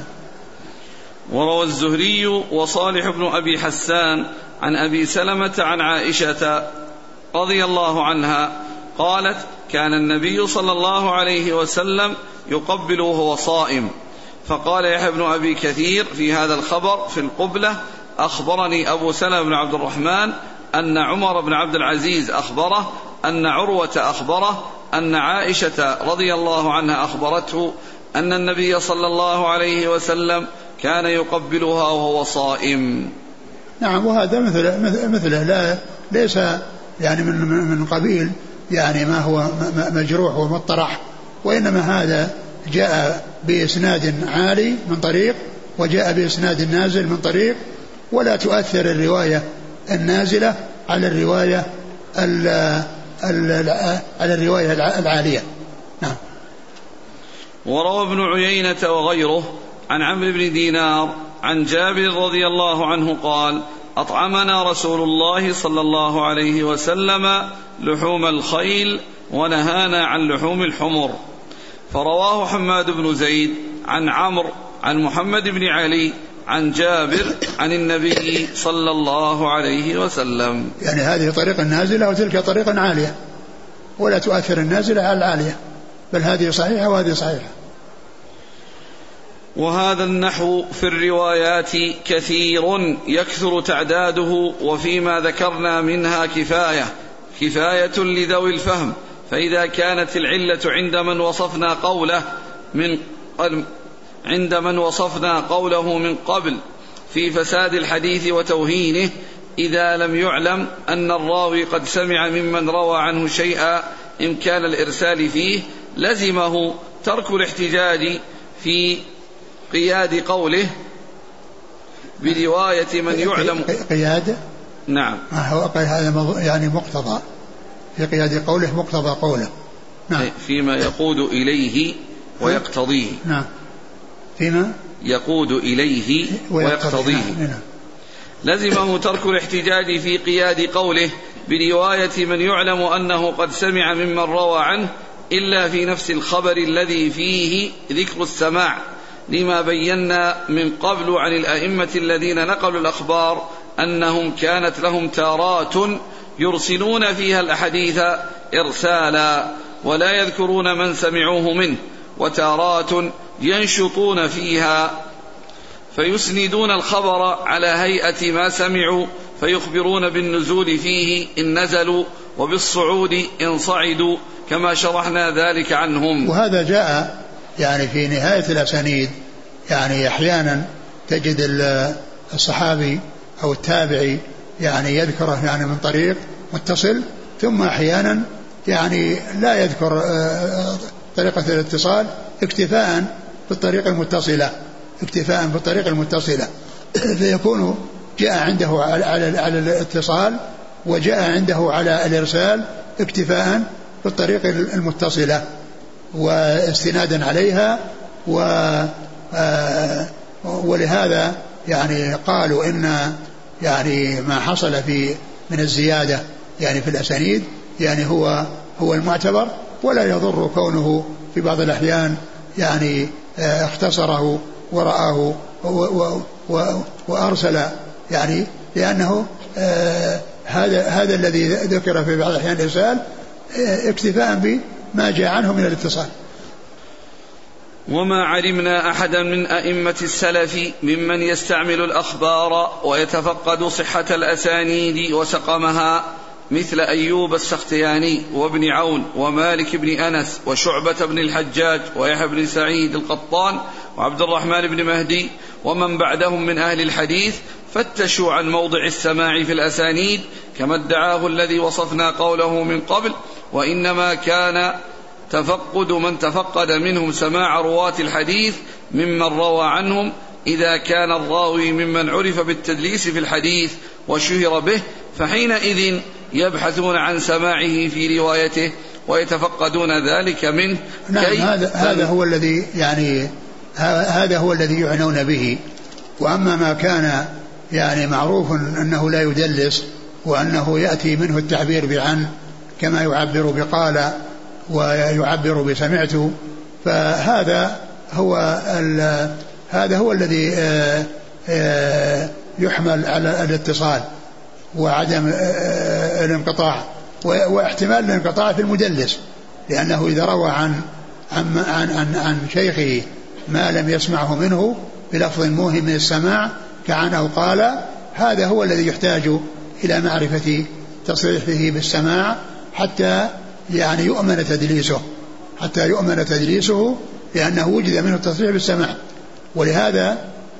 وروى الزهري وصالح بن أبي حسان عن أبي سلمة عن عائشة رضي الله عنها قالت: كان النبي صلى الله عليه وسلم يقبل وهو صائم. فقال يحيى بن أبي كثير في هذا الخبر في القبلة: أخبرني أبو سلمة بن عبد الرحمن أن عمر بن عبد العزيز أخبره أن عروة أخبره أن عائشة رضي الله عنها أخبرته أن النبي صلى الله عليه وسلم كان يقبلها وهو صائم. نعم، وهذا مثله مثله لا ليس يعني من من قبيل يعني ما هو مجروح ومطرح، وإنما هذا جاء بإسناد عالي من طريق وجاء بإسناد نازل من طريق، ولا تؤثر الرواية النازلة على الرواية ال ال على الرواية العالية. نعم. وروى ابن عيينة وغيره عن عمرو بن دينار عن جابر رضي الله عنه قال: أطعمنا رسول الله صلى الله عليه وسلم لحوم الخيل ونهانا عن لحوم الحمر. فرواه حماد بن زيد عن عمرو عن محمد بن علي عن جابر عن النبي صلى الله عليه وسلم. يعني هذه طريقة نازلة وتلك طريقة عالية، ولا تؤثر النازلة على العالية، بل هذه صحيحة وهذه صحيحة. وهذا النحو في الروايات كثير يكثر تعداده، وفيما ذكرنا منها كفاية كفاية لذوي الفهم. فإذا كانت العلة عند من وصفنا قوله من عند من وصفنا قوله من قبل في فساد الحديث وتوهينه، إذا لم يعلم أن الراوي قد سمع ممن روى عنه شيئا إمكان الإرسال فيه، لزمه ترك الاحتجاج في قياد قوله برواية من يعلم. قيادة؟ نعم. هذا يعني مقتضى في قياد قوله، مقتضى قوله. نعم. فيما يقود إليه ويقتضيه. نعم. فيما يقود إليه ويقتضيه. نعم. لزمه ترك الاحتجاج في قياد قوله برواية من يعلم أنه قد سمع ممن روى عنه، إلا في نفس الخبر الذي فيه ذكر السماع، لما بينا من قبل عن الأئمة الذين نقلوا الأخبار أنهم كانت لهم تارات يرسلون فيها الأحاديث إرسالا ولا يذكرون من سمعوه منه، وتارات ينشطون فيها فيسندون الخبر على هيئة ما سمعوا، فيخبرون بالنزول فيه إن نزلوا وبالصعود إن صعدوا، كما شرحنا ذلك عنهم. وهذا جاء يعني في نهاية الأسانيد، يعني أحيانا تجد الصحابي أو التابعي يعني يذكره يعني من طريق متصل، ثم أحيانا يعني لا يذكر طريقة الاتصال اكتفاء بالطريقة المتصلة اكتفاء بالطريقة المتصلة فيكون جاء عنده على على الاتصال وجاء عنده على الإرسال اكتفاء بالطريقة المتصلة واستنادا عليها. و ولهذا يعني قالوا إن يعني ما حصل في من الزيادة يعني في الأسانيد يعني هو هو المعتبر، ولا يضر كونه في بعض الأحيان يعني اختصره ورآه وأرسل، يعني لأنه هذا هذا الذي ذكر في بعض الأحيان الإرسال اكتفاء بما جاء عنه من الاتصال. وما علمنا أحدا من أئمة السلف ممن يستعمل الأخبار ويتفقد صحة الأسانيد وسقمها، مثل أيوب السختياني وابن عون ومالك بن أنس وشعبة بن الحجاج ويحيى بن سعيد القطان وعبد الرحمن بن مهدي ومن بعدهم من أهل الحديث، فتشوا عن موضع السماع في الأسانيد كما ادعاه الذي وصفنا قوله من قبل، وإنما كان تفقد من تفقد منهم سماع رواة الحديث ممن روى عنهم، إذا كان الراوي ممن عرف بالتدليس في الحديث وشهر به، فحينئذ يبحثون عن سماعه في روايته ويتفقدون ذلك منه. نعم. هذا هذا هو الذي يعني هذا هو الذي يعنون به. وأما ما كان يعني معروف أنه لا يدلس وأنه يأتي منه التعبير بعن كما يعبر بقال ويعبر بسمعت، فهذا هو هذا هو الذي يحمل على الاتصال وعدم الانقطاع واحتمال الانقطاع في المدلس، لأنه إذا روى عن عن عن عن, عن شيخه ما لم يسمعه منه بلفظ موهم من السماع كعنه قال، هذا هو الذي يحتاج إلى معرفة تصريحه بالسماع حتى يعني يؤمن تدليسه حتى يؤمن تدليسه لأنه وجد منه التصريح بالسماع. ولهذا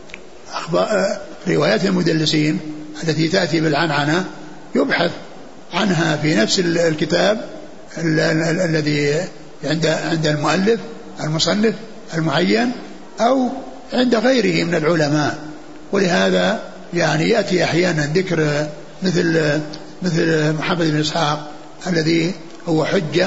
روايات المدلسين التي تأتي بالعنعنة يبحث عنها في نفس الكتاب الذي عند عند المؤلف المصنف المعين أو عند غيره من العلماء. ولهذا يعني يأتي أحيانا ذكر مثل مثل محمد بن إسحاق الذي هو حجة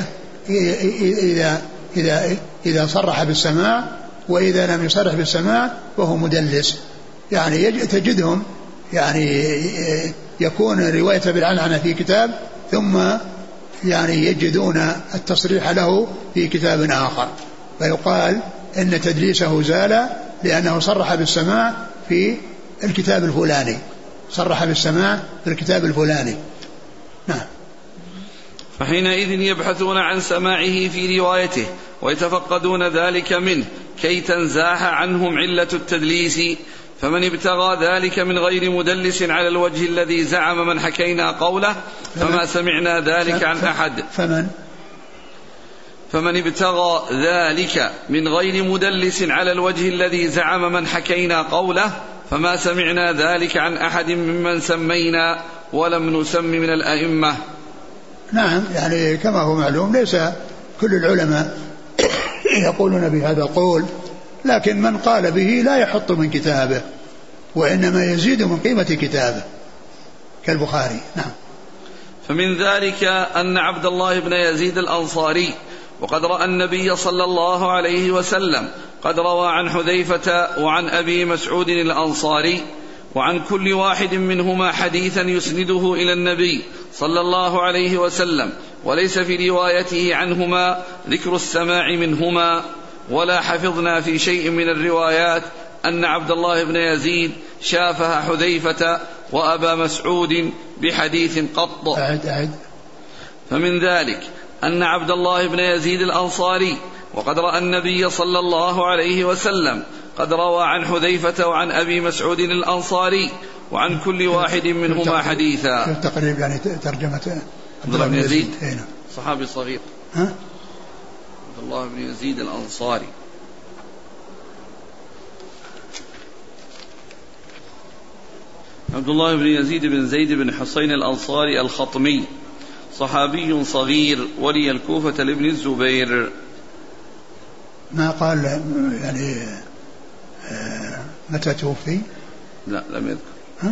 إذا إذا إذا صرح بالسماع، وإذا لم يصرح بالسماع وهو مدلس. يعني تجدهم يعني يكون رواية بالعنعنة في كتاب ثم يعني يجدون التصريح له في كتاب آخر، فيقال إن تدليسه زال لأنه صرح بالسماع في الكتاب الفلاني، صرح بالسماع في الكتاب الفلاني. نعم. فحينئذ يبحثون عن سماعه في روايته ويتفقدون ذلك منه كي تنزاح عنهم علة التدليس، فمن ابتغى ذلك من غير مدلس على الوجه الذي زعم من حكينا قوله فما سمعنا ذلك عن أحد. فمن فمن ابتغى ذلك من غير مدلس على الوجه الذي زعم من حكينا قوله فما سمعنا ذلك عن أحد ممن سمينا ولم نسم من الأئمة. نعم، يعني كما هو معلوم ليس كل العلماء يقولون بهذا القول، لكن من قال به لا يحط من كتابه وإنما يزيد من قيمة كتابه كالبخاري. نعم. فمن ذلك أن عبد الله بن يزيد الأنصاري وقد رأى النبي صلى الله عليه وسلم قد روى عن حذيفة وعن أبي مسعود الأنصاري وعن كل واحد منهما حديثا يسنده إلى النبي صلى الله عليه وسلم، وليس في روايته عنهما ذكر السماع منهما، ولا حفظنا في شيء من الروايات أن عبد الله بن يزيد شافه حذيفة وأبا مسعود بحديث قط. أعد أعد. فمن ذلك أن عبد الله بن يزيد الأنصاري وقد رأى النبي صلى الله عليه وسلم قد روى عن حذيفة وعن أبي مسعود الأنصاري وعن كل واحد منهما حديثا. تقريب يعني ترجمة عبد الله بن يزيد صحابي صغير. ها؟ عبد الله بن يزيد الأنصاري عبد الله بن يزيد بن زيد بن حسين الأنصاري الخطمي، صحابي صغير ولي الكوفة لابن الزبير. ما قال يعني متى توفي؟ لا لم يذكر. ها؟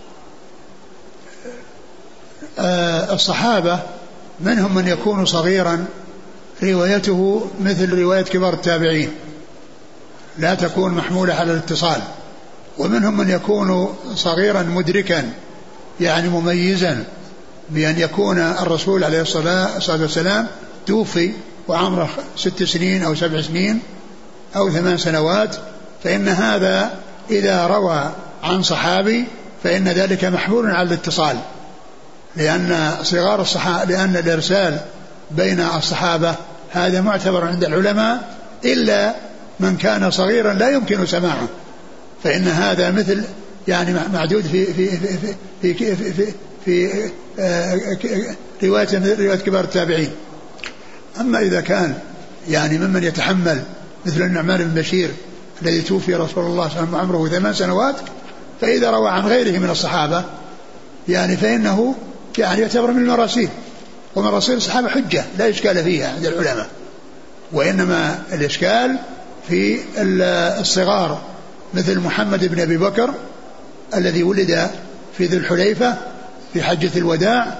آه الصحابة منهم من يكون صغيرا روايته مثل رواية كبار التابعين لا تكون محمولة على الاتصال، ومنهم من يكون صغيرا مدركا يعني مميزا بأن يكون الرسول عليه الصلاة والسلام توفي وعمره ست سنين أو سبع سنين أو ثمان سنوات، فإن هذا إذا روى عن صحابي فإن ذلك محمول على الاتصال، لأن صغار الصحابة لأن الإرسال بين الصحابة هذا معتبر عند العلماء إلا من كان صغيرا لا يمكن سماعه، فإن هذا مثل يعني معدود في في في في في, في, في, في رواية رواية كبار التابعين. أما إذا كان يعني ممن يتحمل مثل النعمان بن بشير الذي توفي رسول الله صلى الله عليه وسلم عمره ثمان سنوات، فإذا روى عن غيره من الصحابة يعني فإنه يعني يعتبر من المراسيل، ومراسيل الصحابة حجة لا إشكال فيها عند العلماء، وإنما الإشكال في الصغار مثل محمد بن أبي بكر الذي ولد في ذي الحليفة في حجة الوداع،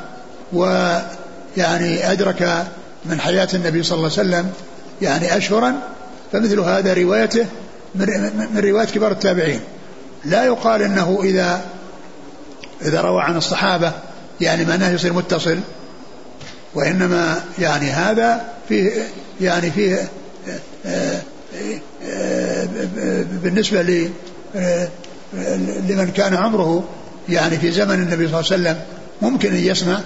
ويعني أدرك من حياة النبي صلى الله عليه وسلم يعني أشهرا، فمثل هذا روايته من رواية كبار التابعين. لا يقال إنه إذا إذا روى عن الصحابة يعني معناه يصير متصل، وإنما يعني هذا فيه يعني فيه بالنسبة لمن كان عمره يعني في زمن النبي صلى الله عليه وسلم ممكن أن يسمع،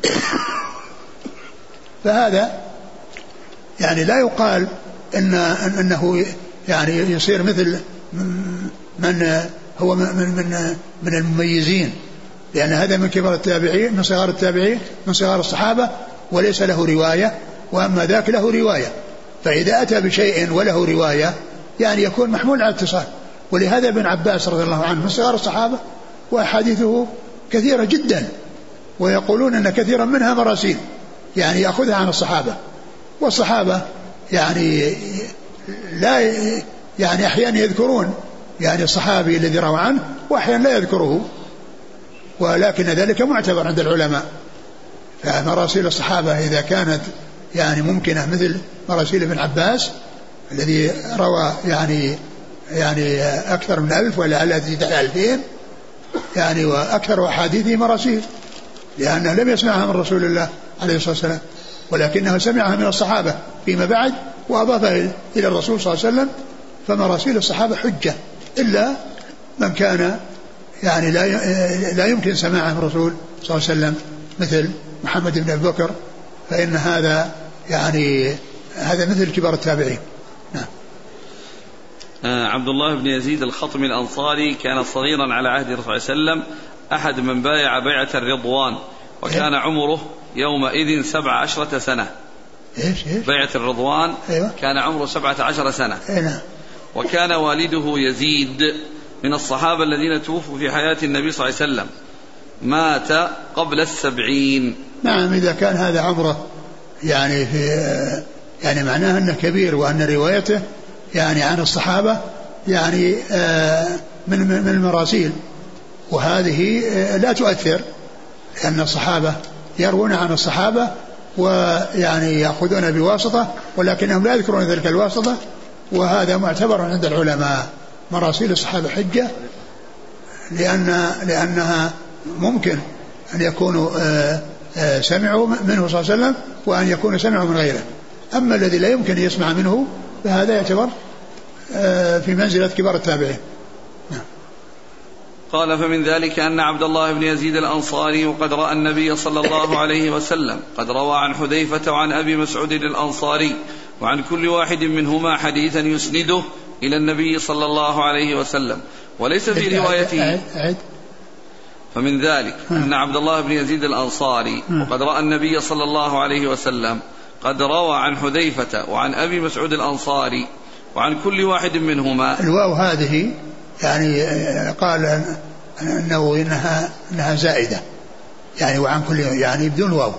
فهذا يعني لا يقال إن أنه يعني يصير مثل من هو من من من المميزين، لأن هذا من كبار التابعين من صغار التابعين من صغار الصحابة وليس له رواية، وأما ذاك له رواية، فإذا أتى بشيء وله رواية يعني يكون محمول على اتصال. ولهذا ابن عباس رضي الله عنه من صغار الصحابة وأحاديثه كثيرة جدا، ويقولون أن كثيرا منها مراسيل يعني يأخذها عن الصحابة، والصحابة يعني لا يعني أحيانا يذكرون يعني الصحابي الذي روى عنه وأحيانا لا يذكره، ولكن ذلك معتبر عند العلماء. فمراسيل الصحابة إذا كانت يعني ممكنة مثل مراسيل ابن عباس الذي روى يعني يعني أكثر من ألف ولا الذي على ألفين يعني، وأكثر أحاديثه مراسيل لأنه لم يسمعها من رسول الله عليه الصلاة والسلام، ولكنه سمعها من الصحابة فيما بعد وأضافها إلى الرسول صلى الله عليه وسلم. فمراسيل الصحابة حجة إلا من كان يعني لا لا يمكن سماعه من الرسول صلى الله عليه وسلم مثل محمد بن أبي بكر، فإن هذا يعني هذا مثل كبار التابعين. نعم. عبد الله بن يزيد الخطمي الأنصاري كان صغيرا على عهد الرسول صلى الله عليه وسلم، أحد من بايع بيعة الرضوان، وكان عمره يومئذ سبع عشرة سنة. إيش إيش؟ بيعة الرضوان. أيوة. كان عمره سبعة عشر سنة. أيوة. وكان والده يزيد من الصحابة الذين توفوا في حياة النبي صلى الله عليه وسلم، مات قبل السبعين. نعم، إذا كان هذا عمره يعني في يعني معناه أنه كبير، وأن روايته يعني عن الصحابة يعني من من المراسيل، وهذه لا تؤثر لأن الصحابة يروون عن الصحابة ويعني يأخذون بواسطة، ولكنهم لا يذكرون ذلك الواسطة، وهذا معتبر عند العلماء. مراسيل الصحابة حجة لأن لأنها ممكن أن يكونوا سمعوا منه صلى الله عليه وسلم وأن يكونوا سمعوا من غيره. أما الذي لا يمكن يسمع منه فهذا يعتبر في منزلة كبار التابعين. قال: فمن ذلك أن عبد الله بن يزيد الأنصاري وقد رأى النبي صلى الله عليه وسلم قد روى عن حذيفة وعن أبي مسعود الأنصاري وعن كل واحد منهما حديثا يسنده إلى النبي صلى الله عليه وسلم، وليس في روايته. فمن ذلك أن عبد الله بن يزيد الأنصاري وقد رأى النبي صلى الله عليه وسلم قد روى عن حذيفة وعن أبي مسعود الأنصاري وعن كل واحد منهما. الواو هذه يعني قال أنه إنها, إنها زائدة، يعني وعن كل يعني بدون واو،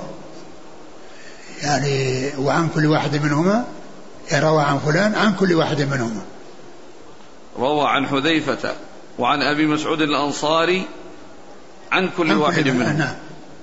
يعني وعن كل واحد منهما، يعني روى عن فلان عن كل واحد منهما. روى عن حذيفة وعن أبي مسعود الأنصاري عن كل عن واحد منهما. نعم.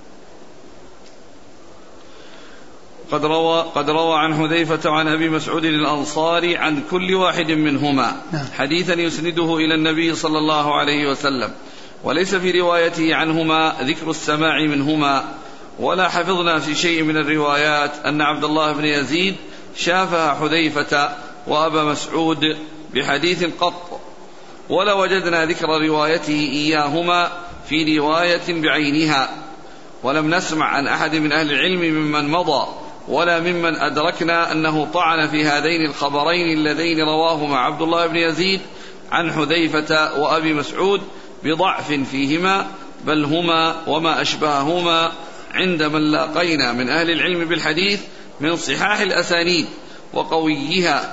قد روى قد روى عن حذيفة وعن أبي مسعود الأنصاري عن كل واحد منهما نعم. حديثا يسنده إلى النبي صلى الله عليه وسلم، وليس في روايته عنهما ذكر السماع منهما. ولا حفظنا في شيء من الروايات أن عبد الله بن يزيد شافها حذيفة وأبا مسعود بحديث قط، ولا وجدنا ذكر روايته إياهما في رواية بعينها. ولم نسمع عن أحد من أهل العلم ممن مضى ولا ممن أدركنا أنه طعن في هذين الخبرين اللذين رواهما عبد الله بن يزيد عن حذيفة وأبي مسعود بضعف فيهما، بل هما وما أشبههما عند من لاقينا من أهل العلم بالحديث من صحاح الأسانيد وقويها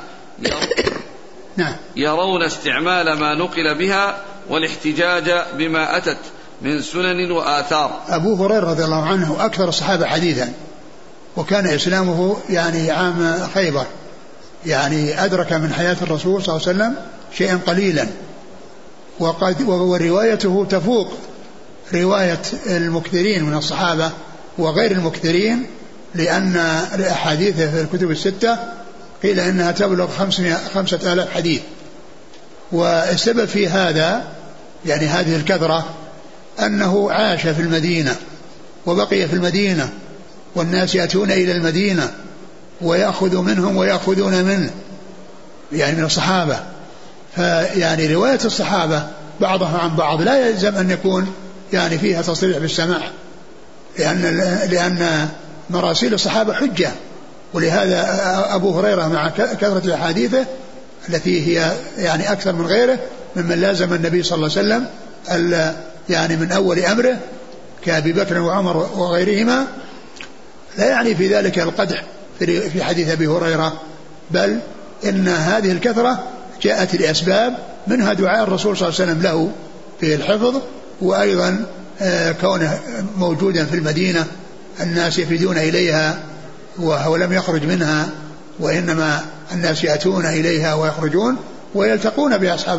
يرون استعمال ما نقل بها والاحتجاج بما أتت من سنن وآثار. أبو هريرة رضي الله عنه أكثر الصحابة حديثا، وكان إسلامه يعني عام خيبر، يعني أدرك من حياة الرسول صلى الله عليه وسلم شيئا قليلا، وقد وروايته تفوق رواية المكثرين من الصحابة وغير المكثرين، لأن أحاديثه في الكتب الستة قيل إنها تبلغ خمسة آلاف حديث. والسبب في هذا يعني هذه الكثرة أنه عاش في المدينة وبقي في المدينة، والناس يأتون إلى المدينة ويأخذ منهم ويأخذون منه، يعني من الصحابة. فيعني رواية الصحابة بعضها عن بعض لا يلزم أن يكون يعني فيها تصريح بالسماع، لأن لأن مراسيل الصحابة حجة. ولهذا أبو هريرة مع كثرة أحاديثه التي هي يعني أكثر من غيره ممن لازم النبي صلى الله عليه وسلم يعني من أول أمره كأبي بكر وعمر وغيرهما، لا يعني في ذلك القدح في حديث أبي هريرة، بل إن هذه الكثرة جاءت لأسباب، منها دعاء الرسول صلى الله عليه وسلم له في الحفظ، وأيضا كونه موجودا في المدينة الناس يفيدون إليها وهو لم يخرج منها، وإنما الناس يأتون إليها ويخرجون ويلتقون بأصحاب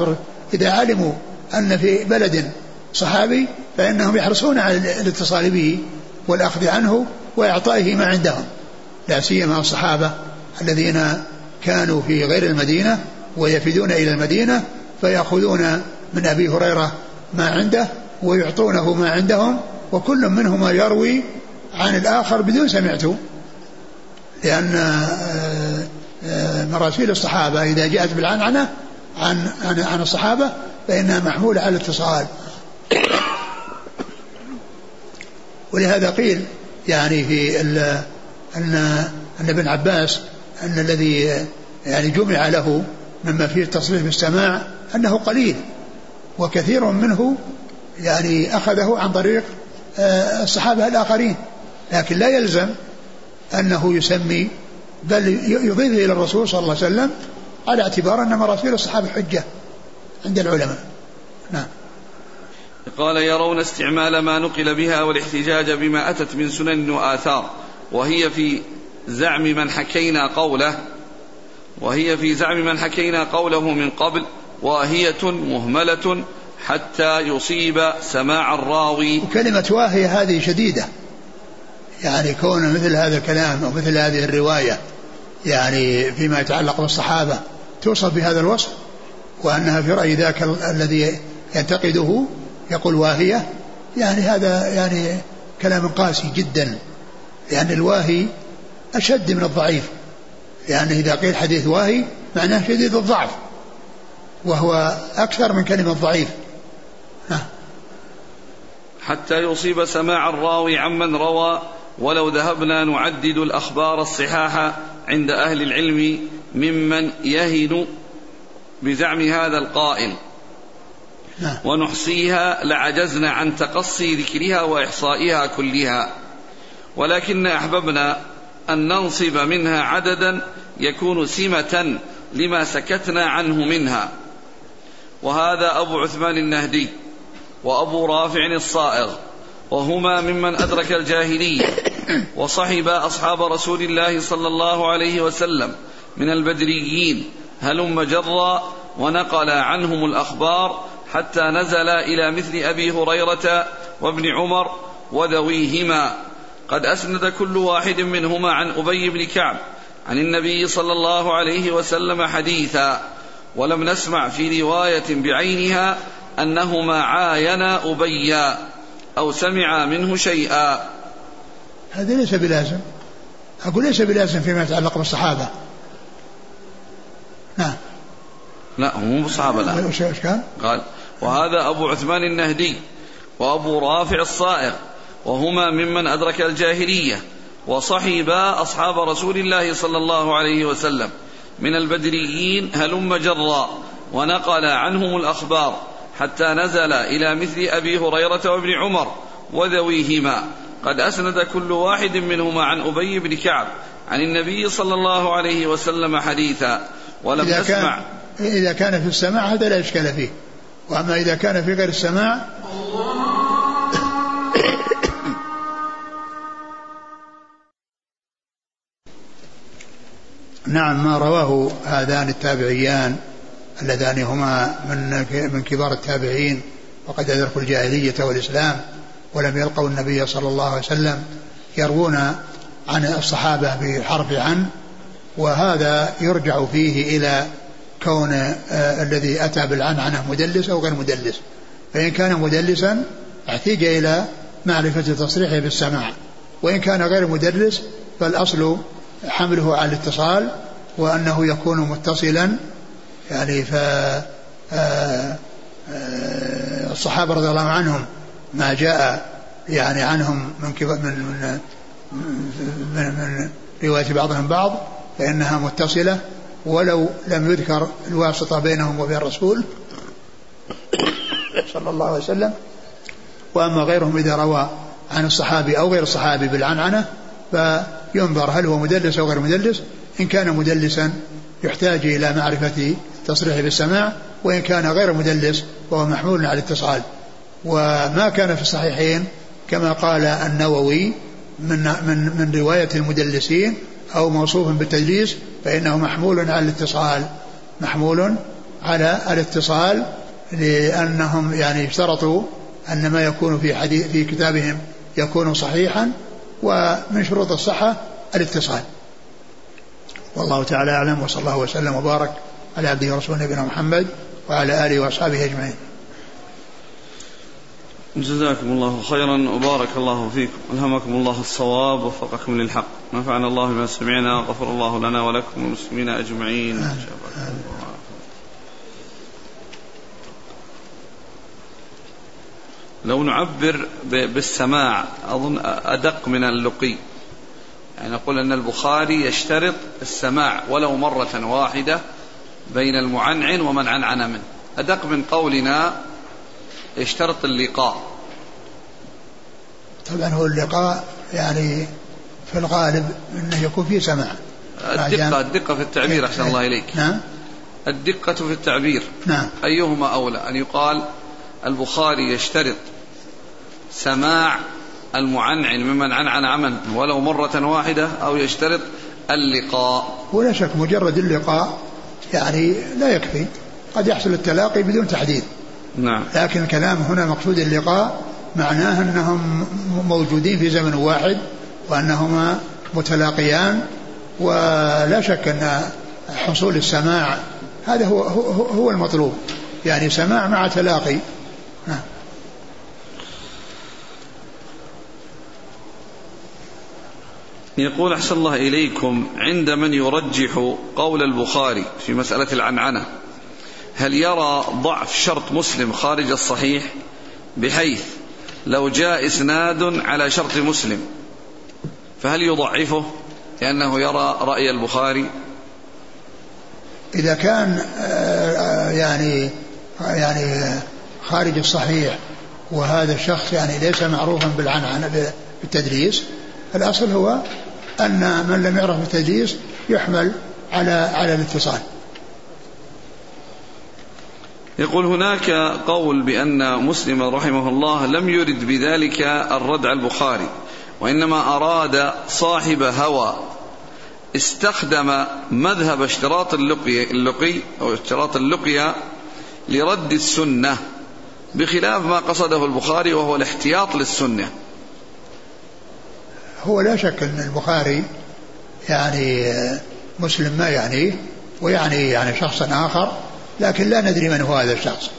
إذا علموا أن في بلد صحابي فإنهم يحرصون على الاتصال به والأخذ عنه وإعطائه ما عندهم، لا سيما الصحابة الذين كانوا في غير المدينة ويفدون إلى المدينة فيأخذون من أبي هريرة ما عنده ويعطونه ما عندهم، وكل منهما يروي عن الآخر بدون سمعته، لأن مراسيل الصحابة إذا جاءت بالعنعنة عن, عن, عن الصحابة فإنها محمولة على الاتصال. ولهذا قيل يعني في أن أن ابن عباس أن الذي يعني جمع له مما فيه التصريح بالسماع أنه قليل، وكثير منه يعني أخذه عن طريق الصحابة الآخرين، لكن لا يلزم أنه يسمي، بل يضيفه إلى الرسول صلى الله عليه وسلم على اعتبار أن مراسيل الصحابة حجة عند العلماء. نعم. قال يرون استعمال ما نقل بها والاحتجاج بما أتت من سنن وآثار، وهي في زعم من حكينا قوله وهي في زعم من حكينا قوله من قبل واهية مهملة حتى يصيب سماع الراوي. وكلمة واهية هذه شديدة، يعني كون مثل هذا الكلام أو مثل هذه الرواية يعني فيما يتعلق بالصحابة توصف بهذا الوصف، وأنها في رأي ذاك الذي ينتقده يقول واهية، يعني هذا يعني كلام قاسي جدا، لأن الواهي أشد من الضعيف، يعني إذا قيل حديث واهي معناه شديد الضعف، وهو أكثر من كلمة ضعيف. ها. حتى يصيب سماع الراوي عمن روى، ولو ذهبنا نعدد الأخبار الصحاح عند أهل العلم ممن يهن بزعم هذا القائل ونحصيها لعجزنا عن تقصي ذكرها وإحصائها كلها، ولكن أحببنا أن ننصب منها عددا يكون سمة لما سكتنا عنه منها. وهذا أبو عثمان النهدي وأبو رافع الصائغ، وهما ممن أدرك الجاهلية وصحب أصحاب رسول الله صلى الله عليه وسلم من البدريين هلم جرا، ونقل عنهم الأخبار حتى نزل إلى مثل أبي هريرة وابن عمر وذويهما. قد أسند كل واحد منهما عن أبي بن كعب عن النبي صلى الله عليه وسلم حديثا، ولم نسمع في رواية بعينها أنهما عاينا أبيا أو سمع منه شيئا. هذا ليس بلازم، أقول ليس بلازم فيما يتعلق بالصحابة. نعم. لا هم بالصحابة لا. قال وهذا أبو عثمان النهدي وأبو رافع الصائغ، وهما ممن أدرك الجاهلية وصحبا أصحاب رسول الله صلى الله عليه وسلم من البدريين هلم جرا، ونقل عنهم الأخبار حتى نزل إلى مثل أبي هريرة وابن عمر وذويهما. قد أسند كل واحد منهما عن أبي بن كعب عن النبي صلى الله عليه وسلم حديثا، ولم إذا نسمع. كان إذا كان في السماع هذا لا إشكال فيه، وأما إذا كان في غير السماع نعم. ما رواه هذان التابعيان اللذان هما من من كبار التابعين وقد أدركوا الجاهلية والإسلام ولم يلقوا النبي صلى الله عليه وسلم، يروون عن الصحابة بحرف عن، وهذا يرجع فيه إلى كون آه الذي أتى بالعنعنة مدلس أو غير مدلس، فإن كان مدلسا احتاج إلى معرفة تصريحه بالسماع، وإن كان غير مدلس فالأصل حمله على الاتصال وأنه يكون متصلا. يعني فالصحابة رضي الله عنهم ما جاء يعني عنهم من من من, من رواية بعضهم بعض فإنها متصلة ولو لم يذكر الواسطة بينهم وبين الرسول صلى الله عليه وسلم. وأما غيرهم إذا روى عن الصحابي أو غير الصحابي بالعنعنة فينظر هل هو مدلس أو غير مدلس. إن كان مدلسا يحتاج إلى معرفة تصريح بالسماع، وإن كان غير مدلس فهو محمول على الاتصال. وما كان في الصحيحين كما قال النووي من, من, من رواية المدلسين أو موصوف بالتدليس فإنه محمول على الاتصال، محمول على الاتصال لأنهم يعني اشترطوا أن ما يكون في حديث في كتابهم يكون صحيحا، ومن شروط الصحة الاتصال. والله تعالى أعلم، وصلى الله وسلم وبارك على عبده ورسوله نبينا محمد وعلى آله وأصحابه أجمعين. جزاكم الله خيرا وبارك الله فيكم، ألهمكم الله الصواب ووفقكم للحق، نفعنا الله بما سمعنا وغفر الله لنا ولكم والمسلمين أجمعين. آه. آه. لو نعبر بالسماع أظن أدق من اللقي، يعني نقول أن البخاري يشترط السماع ولو مرة واحدة بين المعنعن ومن عنعن منه، أدق من قولنا يشترط اللقاء. طبعا هو اللقاء يعني في الغالب أنه يكون فيه سماع. الدقة, الدقة في التعبير أحسن الله إليك. نعم. الدقة في التعبير. نعم. أيهما أولى، أن يقال البخاري يشترط سماع المعنعن ممن عنعن عمن ولو مرة واحدة، أو يشترط اللقاء؟ ولا شك مجرد اللقاء يعني لا يكفي، قد يحصل التلاقي بدون تحديد. نعم. لكن الكلام هنا مقصود اللقاء معناه أنهم موجودين في زمن واحد وأنهما متلاقيان، ولا شك أن حصول السماع هذا هو, هو, هو المطلوب، يعني سماع مع تلاقي. نعم. يقول أحسن الله إليكم، عند من يرجح قول البخاري في مسألة العنعنة هل يرى ضعف شرط مسلم خارج الصحيح، بحيث لو جاء إسناد على شرط مسلم فهل يضعفه لأنه يرى رأي البخاري؟ إذا كان يعني يعني خارج الصحيح وهذا الشخص يعني ليس معروفا بالعنعنة بالتدليس، الأصل هو أن من لم يعرف بالتدليس يحمل على على الاتصال. يقول هناك قول بأن مسلم رحمه الله لم يرد بذلك الردع البخاري، وإنما أراد صاحب هوى استخدم مذهب اشتراط اللقي, اللقي أو اشتراط اللقية لرد السنة، بخلاف ما قصده البخاري وهو الاحتياط للسنة. هو لا شك أن البخاري يعني مسلم ما يعنيه ويعني يعني شخصا آخر، لكن لا ندري من هو هذا الشخص.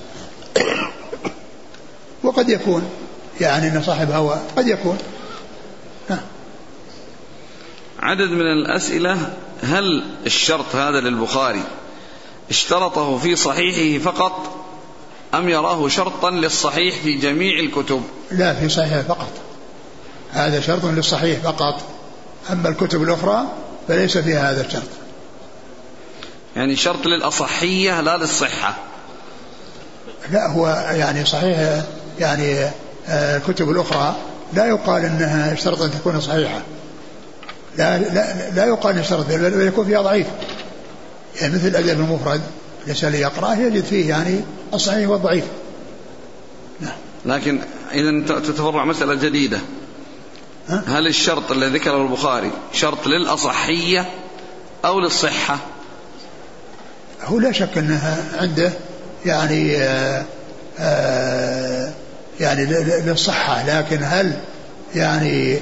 وقد يكون يعني أن صاحب هوى، قد يكون. ها. عدد من الأسئلة: هل الشرط هذا للبخاري اشترطه في صحيحه فقط، أم يراه شرطا للصحيح في جميع الكتب؟ لا، في صحيحه فقط، هذا شرط للصحيح فقط، أما الكتب الأخرى فليس فيها هذا الشرط. يعني شرط للأصحية لا للصحة. لا، هو يعني صحيح، يعني الكتب الأخرى لا يقال أنها اشترط أن تكون صحيحة، لا لا لا يقال اشترط، بل يكون فيها ضعيف، يعني مثل الأدب المفرد ليس ليقرأه يجد فيه يعني الصحيح والضعيف. نعم. لكن إذا تتفرع مسألة جديدة، هل الشرط الذي ذكره البخاري شرط للأصحية أو للصحة؟ هو لا شك أنها عنده يعني آآ آآ يعني للصحة، لكن هل يعني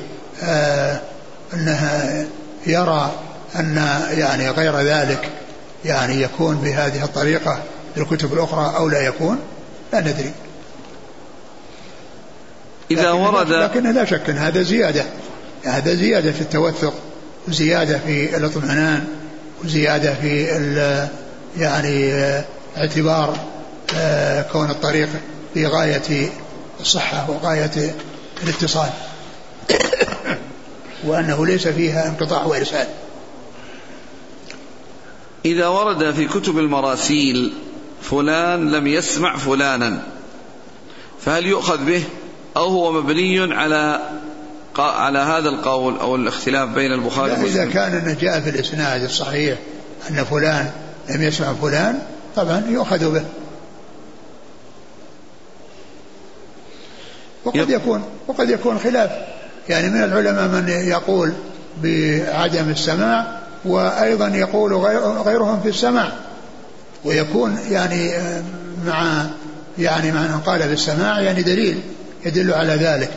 أنها يرى أن يعني غير ذلك يعني يكون بهذه الطريقة للكتب الأخرى أو لا يكون، لا ندري. إذا لكن ورد لكن لا شك أن هذا زيادة، هذا زيادة في التوثق، وزيادة في الاطمئنان، وزيادة في يعني اعتبار كون الطريق في غاية الصحة وغاية الاتصال، وأنه ليس فيها انقطاع وإرسال. إذا ورد في كتب المراسيل فلان لم يسمع فلانا، فهل يؤخذ به أو هو مبني على على هذا القول أو الاختلاف بين البخاري ومسلم؟ إذا كان أنه جاء في الإسناد الصحيح أن فلان لم يسمع فلان طبعا يؤخذ به. وقد يكون وقد يكون خلاف، يعني من العلماء من يقول بعدم السماع، وأيضا يقول غيرهم في السماع، ويكون يعني مع يعني معنى قال بالسماع يعني دليل يدل على ذلك.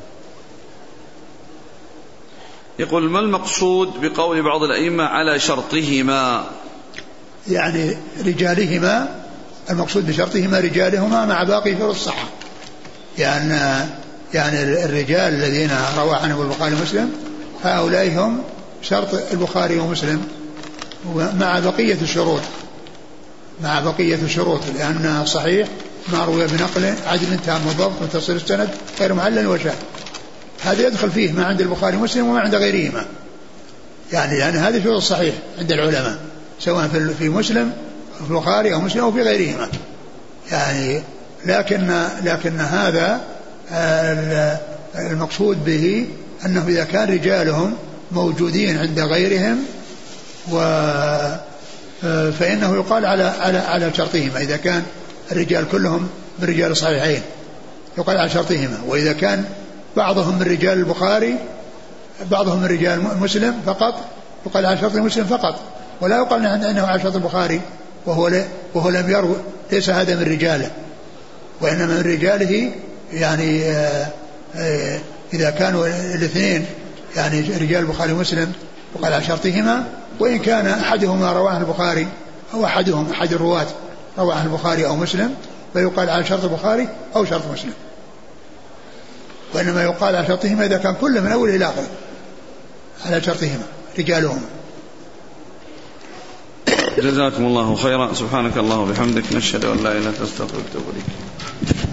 يقول ما المقصود بقول بعض الأئمة على شرطهما؟ يعني رجالهما، المقصود بشرطهما رجالهما مع باقي شروط الصحة، يعني يعني الرجال الذين روى عنهم البخاري ومسلم هؤلاء هم شرط البخاري ومسلم مع بقية الشروط، مع بقية الشروط، لأن صحيح ما روي بنقل عدل تام وضبط متصل السند غير معلل وشاذ، هذا يدخل فيه ما عند البخاري ومسلم وما عند غيرهما، يعني لأن هذه شروط الصحيح عند العلماء سواء في مسلم في البخاري أو مسلم أو في غيرهما يعني. لكن لكن هذا المقصود به أنه إذا كان رجالهم موجودين عند غيرهم و فإنه يقال على على على شرطهما، إذا كان الرجال كلهم من رجال الصحيحين يقال على شرطهما، وإذا كان بعضهم من رجال البخاري بعضهم من رجال مسلم فقط يقال على شرط مسلم فقط، ولا يقال أنه على شرط البخاري وهو وهو لم يروي، ليس هذا من رجاله، وإنما من رجاله يعني إذا كانوا الاثنين يعني رجال البخاري ومسلم يقال على شرطهما، وإن كان أحدهما رواه عن البخاري أو أحدهم أحد الرواة رواه عن البخاري أو مسلم فيقال على شرط البخاري أو شرط مسلم، وإنما يقال على شرطهما إذا كان كل من أول إلى آخر على شرطهما رجالهم. جزاكم الله خيرا. سبحانك الله وبحمدك، نشهد أن لا إله إلا أنت نستغفرك ونتوب إليك.